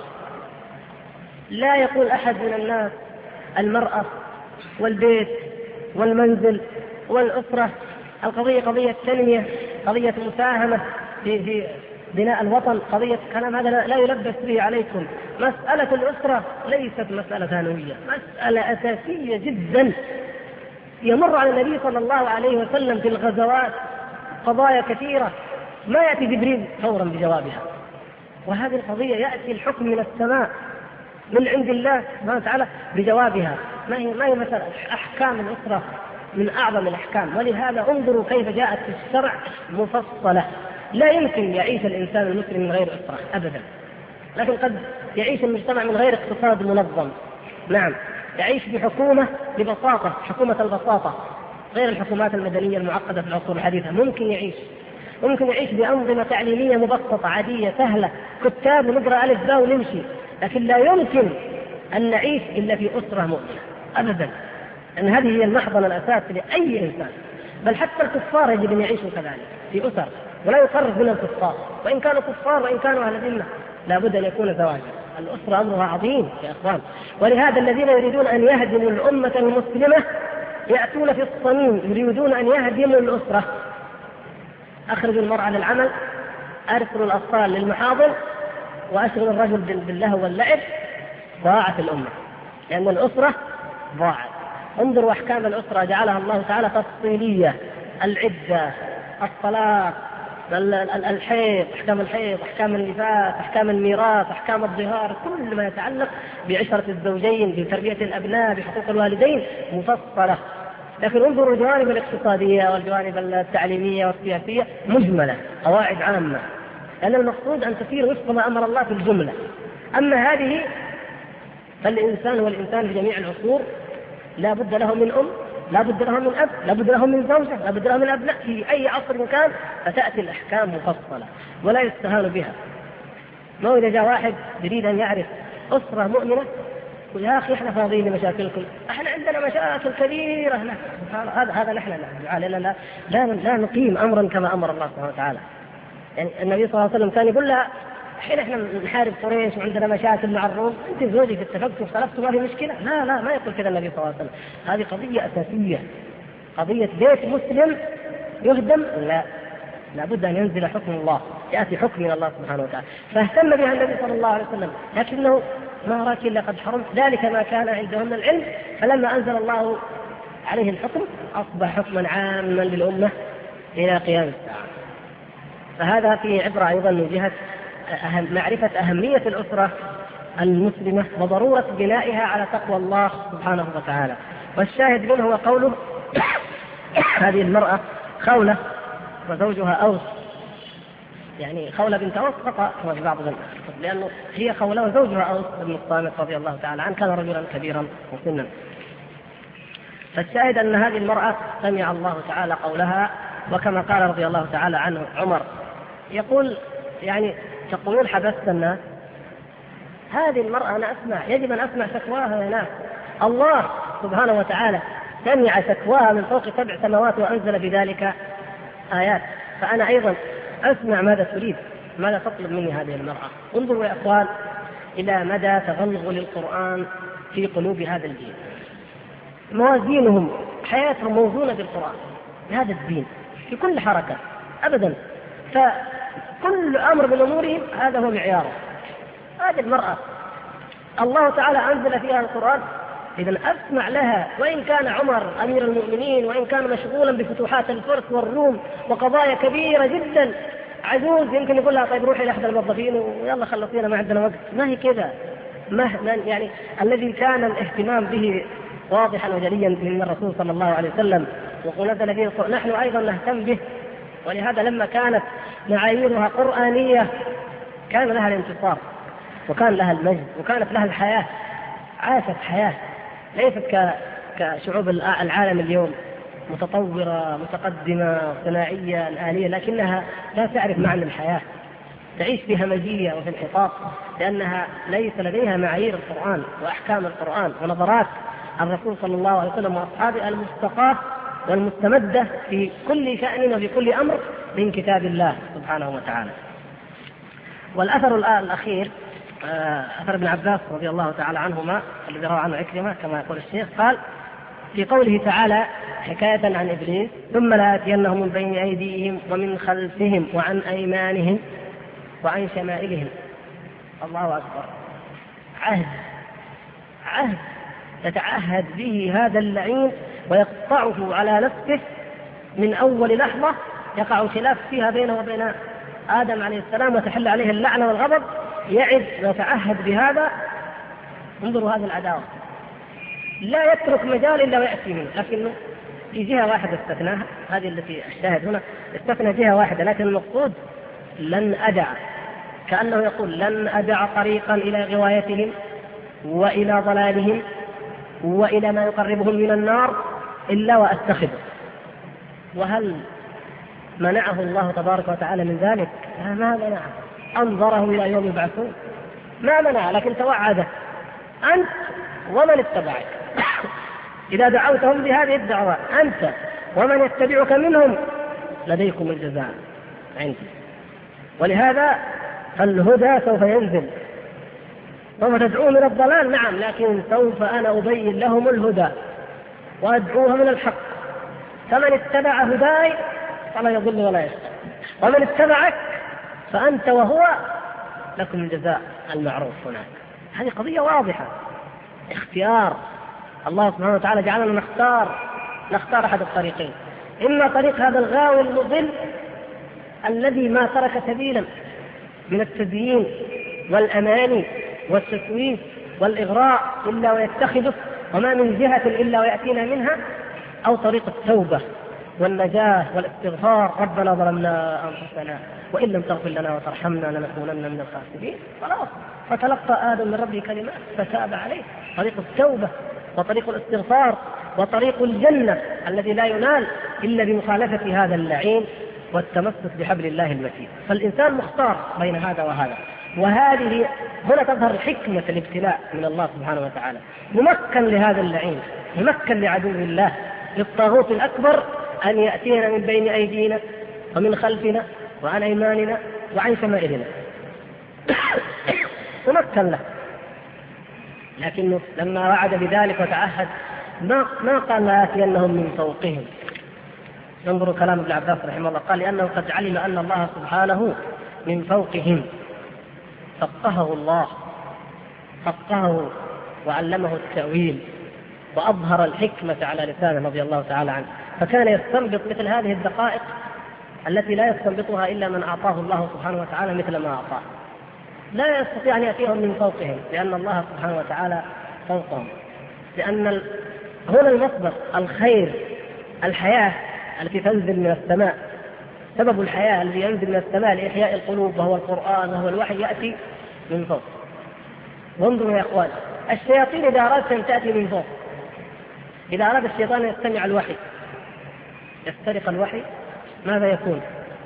لا يقول أحد من الناس المرأة والبيت والمنزل والأسرة القضية قضية تنمية، قضية مساهمة في بناء الوطن، قضية كلام هذا لا يلبس به عليكم. مسألة الأسرة ليست مسألة ثانوية، مسألة أساسية جدا. يمر على النبي صلى الله عليه وسلم في الغزوات قضايا كثيرة ما يأتي جبريل فورا بجوابها، وهذه القضية يأتي الحكم من السماء من عند الله سبحانه وتعالى بجوابها. ما هي مثلا أحكام الأسرة من أعظم الأحكام. ولهذا انظروا كيف جاءت في الشرع مفصلة. لا يمكن يعيش الإنسان المسلم من غير أسرة أبدا، لكن قد يعيش المجتمع من غير اقتصاد منظم. نعم، يعيش بحكومة ببساطة، حكومة البساطة غير الحكومات المدنية المعقدة في العصور الحديثة. ممكن يعيش بأنظمة تعليمية مبسطة عادية سهلة، كتاب ونقرأ ألف باء ونمشي. لكن لا يمكن أن نعيش إلا في أسرة مؤمنة أبدا، لأن هذه هي المحضن الأساس لأي إنسان. بل حتى الكفار يجب أن يعيشوا كذلك في أسر، ولا يفرق بين الكفار، وإن كانوا كفار وإن كانوا أهل ذمة لا بد أن يكون زواجا. الأسرة أمرها عظيم يا أخوان. ولهذا الذين يريدون أن يهدموا الأمة المسلمة يأتون في الصميم، يريدون أن يهدموا الأسرة. أخرجوا المرأة للعمل، أرسلوا الأطفال للمحاضر، وأشغلوا الرجل باللهو واللعب، ضاعت الأمة، لأن الأسرة ضاعت. انظروا أحكام الأسرة جعلها الله تعالى تفصيلية: العدة، الطلاق، الحيض، أحكام الحيض، أحكام النفاس، أحكام الميراث، أحكام الظهار، كل ما يتعلق بعشرة الزوجين، بتربية الأبناء، بحقوق الوالدين مفصلة. لكن انظروا الجوانب الاقتصادية والجوانب التعليمية والسياسية مجملة، قواعد عامة، لأن المقصود أن تسير وفق ما أمر الله في الجملة. أما هذه فالإنسان والإنسان في جميع العصور لا بد له من أم، لا بد له من أب، لا بد له من زوجة، لا بد له من أبناء، في أي عصر كان فتأتي الأحكام مفصلة ولا يستهان بها. ما إذا جاء واحد يريد أن يعرف أسرة مؤمنة ويا أخي إحنا فاضيين لمشاكلكم، إحنا عندنا مشاكل كبيرة هنا. هذا نحن لا نقيم أمرا كما أمر الله سبحانه وتعالى. يعني النبي صلى الله عليه وسلم كان يقول لها حين إحنا نحارب قريش وعندنا مشاكل مع الروم، أنت زوجك اتفقتوا واختلفتوا ما في مشكلة. لا ما يقول كذا النبي صلى الله عليه وسلم. هذه قضية أساسية، قضية بيت مسلم يهدم، لا بد أن ينزل حكم الله، يأتي حكم من الله سبحانه وتعالى. فاهتم بها النبي صلى الله عليه وسلم، لكنه ما راك إلا قد حرمت، ذلك ما كان عندهم من العلم. فلما أنزل الله عليه الحكم أصبح حكما عاما للأمة إلى قيام الساعة. فهذا فيه عبرة أيضا من جهة معرفة أهمية الأسرة المسلمة وضرورة بنائها على تقوى الله سبحانه وتعالى. والشاهد منه هو قوله هذه المرأة خولة وزوجها أوس، يعني خولة بنت أوس فقط في بعض لأنه هي خولة وزوجها أوس بن الصامت رضي الله تعالى عنه، كان رجلا كبيرا مسنا. فالشاهد أن هذه المرأة سمع الله تعالى قولها، وكما قال رضي الله تعالى عنه عمر يقول يعني تقولون حبست الناس، هذه المرأة أنا أسمع، يجب أن أسمع شكواها يا ناس. الله سبحانه وتعالى سمع شكواها من فوق 7 سماوات وأنزل بذلك آيات، فأنا أيضا أسمع ماذا تريد، ماذا تطلب مني هذه المرأة. انظروا يا أخوان إلى مدى تغلغل القرآن في قلوب هذا الدين. موازينهم حياتهم موزونة بالقرآن، بهذا الدين في كل حركة أبدا. فكل أمر من أمورهم هذا هو معياره. هذه المرأة الله تعالى أنزل فيها القرآن، إذن أسمع لها. وإن كان عمر أمير المؤمنين، وإن كان مشغولا بفتوحات الفرس والروم وقضايا كبيرة جدا، عجوز يمكن يقول لها طيب روحي لأحد الموظفين ويلا خلصينا ما عندنا وقت. ما هي كذا، مهما يعني الذي كان الاهتمام به واضحا وجليا من الرسول صلى الله عليه وسلم ونزل به القرآن، نحن أيضا نهتم به. ولهذا لما كانت معاييرها قرآنية كان لها الانتصار وكان لها المجد وكانت لها الحياة، عاشت حياة ليست كشعوب العالم اليوم متطورة متقدمة صناعية الآلية، لكنها لا تعرف معنى الحياة، تعيش في همجية وفي انحطاط، لأنها ليس لديها معايير القرآن وأحكام القرآن ونظرات الرسول صلى الله عليه وسلم وأصحابه المستقاة والمستمدة في كل شأن وفي كل أمر من كتاب الله سبحانه وتعالى. والأثر الأخير أثر ابن عباس رضي الله تعالى عنهما الذي روى عنه عكرمة كما يقول الشيخ، قال في قوله تعالى حكاية عن إبليس: ثم لآتينهم من بين أيديهم ومن خلفهم وعن أيمانهم وعن شمائلهم. الله أكبر، عهد يتعهد به هذا اللعين ويقطعه على نفسه من أول لحظة يقع خلاف فيها بينه وبين آدم عليه السلام وتحل عليه اللعنة والغضب، يعد ويتعهد بهذا. انظروا هذا العداوة، لا يترك مجال إلا ويأتي منه. لكنه في جهة واحدة استثناها، هذه التي أشاهد هنا، استثنى جهة واحدة، لكن المقصود لن أدع، كأنه يقول لن أدع طريقا إلى غوايتهم وإلى ضلالهم وإلى ما يقربهم من النار إلا وأتخذه. وهل منعه الله تبارك وتعالى من ذلك؟ ما منعه، أنظره إلى يوم يبعثون، ما منع، لكن توعده أنت ومن اتبعك. إذا دعوتهم بهذه الدعوة أنت ومن يتبعك منهم لديكم الجزاء عندي. ولهذا الهدى سوف ينزل، سوف تدعوهم من الضلال نعم، لكن سوف أنا أبين لهم الهدى وأدعوهم من الحق. فمن اتبع هداي فلا يضل ولا يشقى، ومن اتبعك فأنت وهو لكم الجزاء المعروف هناك. هذه قضية واضحة، اختيار. الله سبحانه وتعالى جعلنا نختار أحد الطريقين، إما طريق هذا الغاوي المضل الذي ما ترك سبيلا من التزيين والأماني والتسويف والإغراء إلا ويتخذه، وما من جهة إلا ويأتينا منها، أو طريق التوبة والنجاة والاستغفار: ربنا ظلمنا أنفسنا وإن لم تغفر لنا وترحمنا لنكونن من الخاسرين. خلاص، فتلقى آدم من ربه كلمات فتاب عليه. طريق التوبة وطريق الاستغفار وطريق الجنة الذي لا ينال إلا بمخالفة هذا اللعين والتمسك بحبل الله المتين. فالإنسان مختار بين هذا وهذا، وهذه هنا تظهر حكمة الابتلاء من الله سبحانه وتعالى. ممكن لهذا اللعين، ممكن لعدو الله للطاغوت الأكبر أن يأتينا من بين أيدينا ومن خلفنا وعن أيماننا وعن شمائلنا ممكن له. لكنه لما وعد بذلك وتعهد ما قال لا يأتينهم من فوقهم. انظروا كلام ابن عباس رحمه الله، قال لأنه قد علم أن الله سبحانه من فوقهم، فقهه الله، فقهه وعلمه التأويل وأظهر الحكمة على لسانه رضي الله تعالى عنه، فكان يستنبط مثل هذه الدقائق التي لا يستنبطها إلا من أعطاه الله سبحانه وتعالى مثل ما أعطاه. لا يستطيع أن يأتيهم من فوقهم لأن الله سبحانه وتعالى فوقهم، لأن هنا المصدر الخير، الحياة التي تنزل من السماء، سبب الحياة الذي ينزل من السماء لإحياء القلوب وهو القرآن وهو الوحي يأتي من فوق. وانظروا يا أخوان، الشياطين إذا أرادت أن تأتي من فوق، إذا أراد الشيطان أن يستمع الوحي يسترق الوحي ماذا يكون؟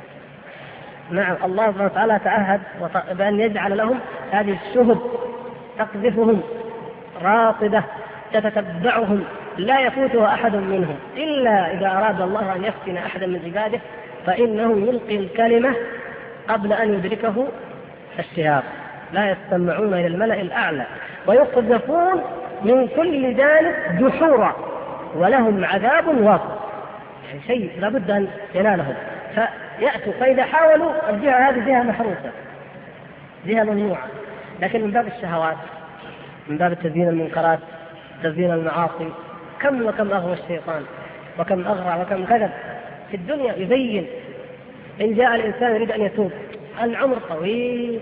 نعم، الله سبحانه وتعالى تعهد بأن يجعل لهم هذه الشهب تقذفهم راصدة تتتبعهم لا يفوتها أحد منهم، إلا إذا أراد الله أن يفتن أحدا من عباده فإنه يلقي الكلمة قبل أن يدركه الشهاب، لا يستمعون إلى الملأ الأعلى ويقذفون من كل جانب دحورا ولهم عذاب واصب، يعني شيء لابد أن ينالهم. فيأتوا فإذا حاولوا الجهة هذه جهة محروسة، جهة ممنوعة، لكن من باب الشهوات، من باب تزيين المنكرات، تزيين المعاصي، كم وكم أغوى الشيطان وكم أغرى وكم كذب في الدنيا يبين. إن جاء الإنسان يريد أن يتوب العمر طويل،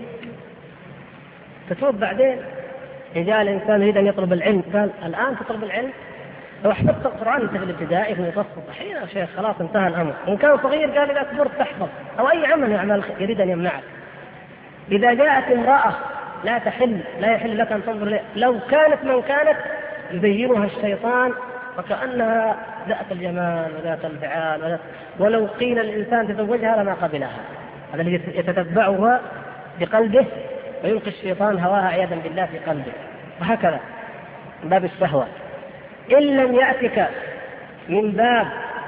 تتوب بعدين. إن جاء الإنسان يريد أن يطلب العلم قال الآن تطلب العلم، لو حفظت القرآن أنت في الابتدائي في المتوسط الحين يا شيخ خلاص انتهى الأمر. إن كان صغير قال إذا كبرت تحفظ، أو أي عمل يعمل يريد أن يمنعك. إذا جاءت امرأة لا يحل لك أن تنظر إليها، لو كانت من كانت يبينها الشيطان وكأنها ذات الجمال وذات الفعال ولو قيل الإنسان تزوجها لما قبلها. هذا الذي يتتبعها بقلبه ويلقي الشيطان هواها عياذا بالله في قلبه. وهكذا من باب الشهوة، إن لم يأتك من باب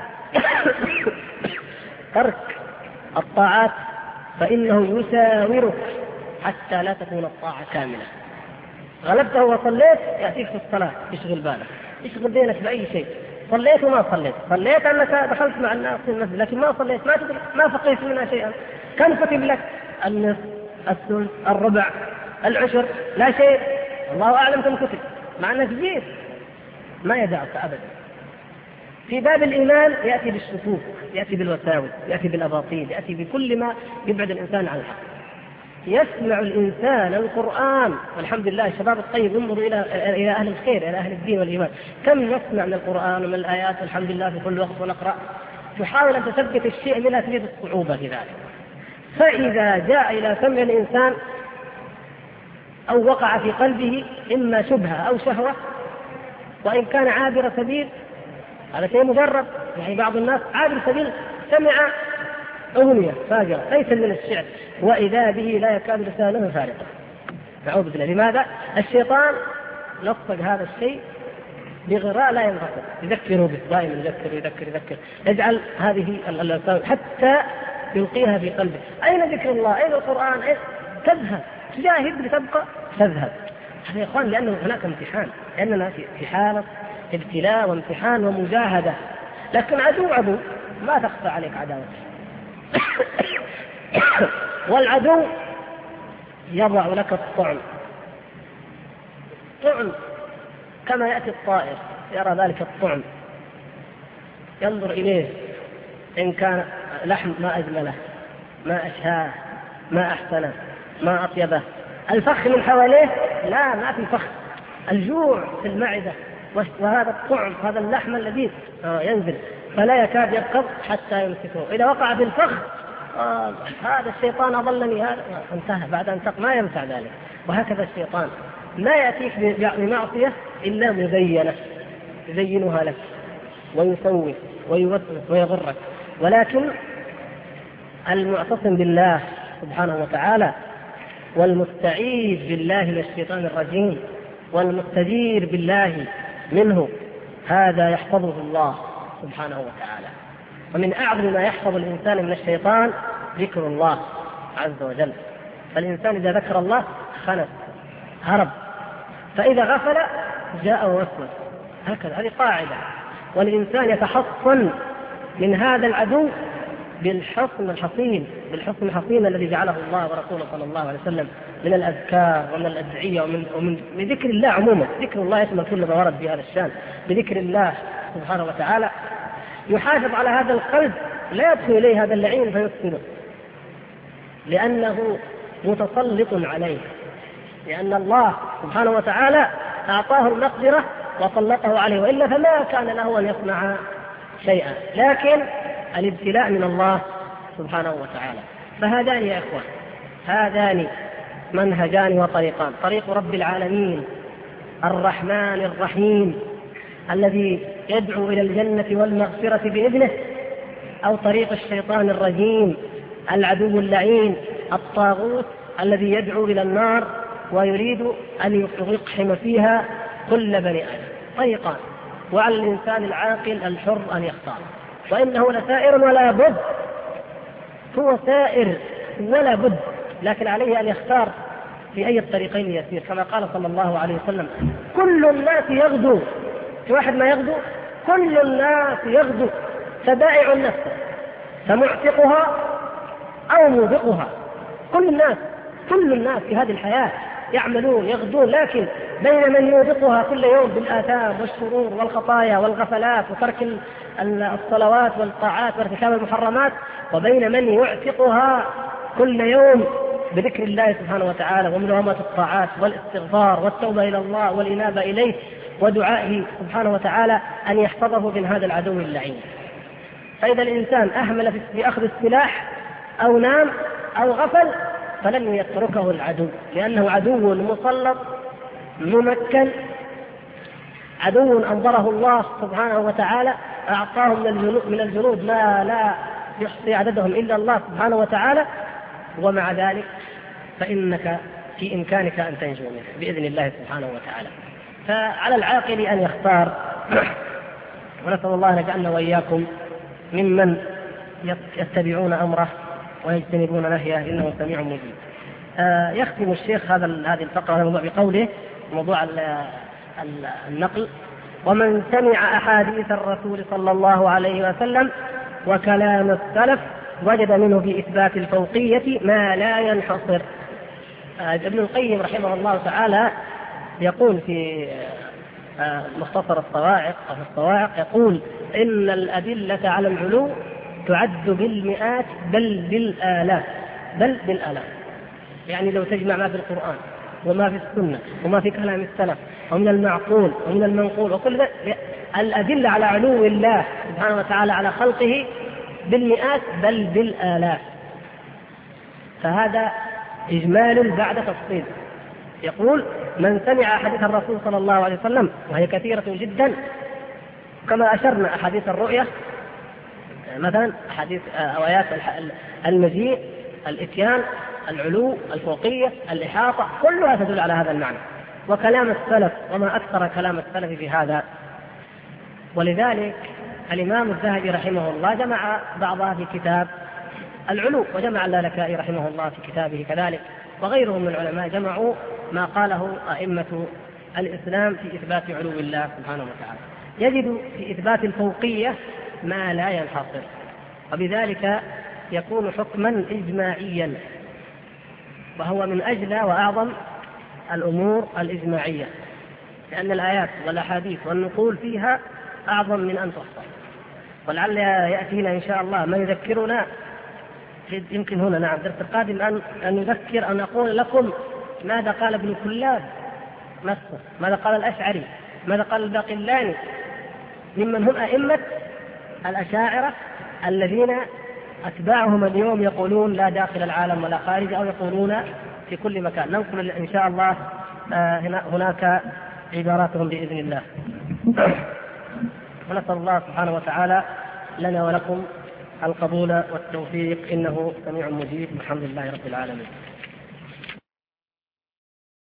ترك الطاعات فإنه يساورك حتى لا تكون الطاعة كاملة. غلبته وصليت يأتيك في الصلاة يشغل بالك، يشغل بينك بأي شيء، صليت وما صليت أنك دخلت مع الناس في المسجد لكن ما صليت، ما فقيت منها شيئا. كم كتب لك؟ النصف، الثلث، الربع، العشر، لا شيء، الله أعلم كم كتب، مع أنك جيت ما يدعك أبدا. في باب الإيمان يأتي بالشكوك، يأتي بالوساوس، يأتي بالأباطيل، يأتي بكل ما يبعد الإنسان عن الحق. يسمع الإنسان القرآن، والحمد لله الشباب الطيب انظروا إلى أهل الخير، إلى أهل الدين والإيمان، كم نسمع من القرآن ومن الآيات الحمد لله في كل وقت ونقرأ، تحاول أن تثبت الشيء منها تجد الصعوبة في ذلك. فإذا جاء إلى سمع الإنسان أو وقع في قلبه إما شبهة أو شهوة، وإن كان عابر سبيل هذا شيء مجرب، يعني بعض الناس عابر سبيل سمع أغنية فاجرة ليس من الشعر وإذا به لا يكاد لسانه فارقا، نعوذ بالله. لماذا؟ الشيطان لصق هذا الشيء بغراء لا ينغفر، يذكره به دائما، يذكر يجعل هذه اللسان حتى يلقيها في قلبه. أين ذكر الله؟ أين القرآن؟ تذهب، تجاهد لتبقى تذهب. هذا يا إخوان لأنه هناك امتحان، لأننا في حالة ابتلاء وامتحان ومجاهدة. لكن عدو ما تخفى عليك عداوته والعدو يضع لك الطعن كما يأتي الطائر يرى ذلك الطعن، ينظر إليه إن كان لحم ما أجمله، ما أشهاه، ما أحسنه، ما أطيبه. الفخ من حواليه لا، ما في فخ، الجوع في المعدة، وهذا الطعم، هذا اللحم الذي ينزل فلا يكاد يركض حتى يمسكه. إذا وقع في الفخ هذا الشيطان أضلني، هذا انتهى، بعد أن ما ينفع ذلك. وهكذا الشيطان لا يأتيك بمعصية إلا مزينة، يزينها لك ويسوي ويوسوس ويغرك. ولكن المعتصم بالله سبحانه وتعالى والمستعيذ بالله من الشيطان الرجيم والمستجير بالله منه، هذا يحفظه الله سبحانه وتعالى. ومن أعظم ما يحفظ الإنسان من الشيطان ذكر الله عز وجل. فالإنسان إذا ذكر الله خنس هرب، فإذا غفل جاء ووسوس، هكذا. هذه قاعدة. والإنسان يتحصن من هذا العدو بالحصن الحصين الذي جعله الله ورسوله صلى الله عليه وسلم من الأذكار ومن الأدعية ومن ذكر الله عموما. ذكر الله يشمل كل ما ورد في هذا الشان. بذكر الله سبحانه وتعالى يحافظ على هذا القلب، لا يدخل إليه هذا اللعين فيفسده، لأنه متسلط عليه، لأن الله سبحانه وتعالى أعطاه المقدرة وسلطه عليه، وإلا فما كان له أن يصنع شيئا. لكن الابتلاء من الله سبحانه وتعالى. فهذان يا إخوان، هذان منهجان وطريقان: طريق رب العالمين الرحمن الرحيم الذي يدعو إلى الجنة والمغفرة بإذنه، أو طريق الشيطان الرجيم العدو اللعين الطاغوت الذي يدعو إلى النار ويريد أن يقحم فيها كل بني آدم. طريقان، وعلى الإنسان العاقل الحر أن يختار. وإنه لسائر ولا بد، هو سائر ولا بد، لكن عليه أن يختار في أي الطريقين يسير، كما قال صلى الله عليه وسلم: كل الناس يغدو. في واحد ما يغدو؟ كل الناس يغدو، فبائع النفس فمعتقها أو موبقها. كل الناس في هذه الحياة يعملون يغدون، لكن بين من يوبقها كل يوم بالآثام والشرور والخطايا والغفلات وترك الصلوات والطاعات وارتكاب المحرمات، وبين من يعتقها كل يوم بذكر الله سبحانه وتعالى ومداومة الطاعات والاستغفار والتوبة إلى الله والإنابة إليه ودعائه سبحانه وتعالى أن يحفظه من هذا العدو اللعين. فإذا الإنسان أهمل في أخذ السلاح أو نام أو غفل فلن يتركه العدو، لأنه عدو مسلط ممكن، عدو أنظره الله سبحانه وتعالى، أعطاه من الجنود ما لا يحصي عددهم إلا الله سبحانه وتعالى، ومع ذلك فإنك في إمكانك أن تنجو منه بإذن الله سبحانه وتعالى. فعلى العاقل أن يختار، ونسأل الله أن يجعلنا وإياكم ممن يتبعون أمره ويجتنبون نهيه، إنه سميع مجيب. يختم الشيخ هذه الفقرة بقوله موضوع النقل: ومن سمع أحاديث الرسول صلى الله عليه وسلم وكلام السلف وجد منه في إثبات الفوقية ما لا ينحصر. ابن القيم رحمه الله تعالى يقول في مختصر الصواعق أو في الصواعق، يقول: إن الأدلة على العلو تعد بالمئات بل بالآلاف، يعني لو تجمع ما في القرآن وما في السنة وما في كلام السلف ومن المعقول ومن المنقول وكل ذلك، الأدلة على علو الله سبحانه وتعالى على خلقه بالمئات بل بالآلاف. فهذا إجمال بعد تفصيل. يقول: من سمع أحاديث الرسول صلى الله عليه وسلم، وهي كثيرة جدا، كما أشرنا أحاديث الرؤية مثلا، أحاديث أو آيات المجيء، الإتيان، العلو، الفوقية، الإحاطة، كلها تدل على هذا المعنى. وكلام السلف، وما أكثر كلام السلف في هذا. ولذلك الإمام الذهبي رحمه الله جمع بعضها في كتاب العلو، وجمع اللالكائي رحمه الله في كتابه كذلك، وغيرهم من العلماء جمعوا ما قاله أئمة الإسلام في إثبات علو الله سبحانه وتعالى. يجد في إثبات الفوقية ما لا ينحصر، وبذلك يكون حكما إجماعيا، وهو من أجل وأعظم الأمور الإجماعية، لأن الآيات والأحاديث والنقول فيها أعظم من أن تحصر. ولعل يأتينا إن شاء الله ما يذكرنا، يمكن هنا نعم درس القادم أن نذكر أن نقول لكم ماذا قال ابن كلاب نفسه، ماذا قال الأشعري، ماذا قال الباقلاني، ممن هم أئمة الأشاعرة الذين أتباعهم اليوم يقولون لا داخل العالم ولا خارج، أو يقولون في كل مكان. ننقل إن شاء الله هناك عباراتهم بإذن الله. ونسأل الله سبحانه وتعالى لنا ولكم القبول والتوفيق، إنه سميع مجيب. الحمد لله رب العالمين.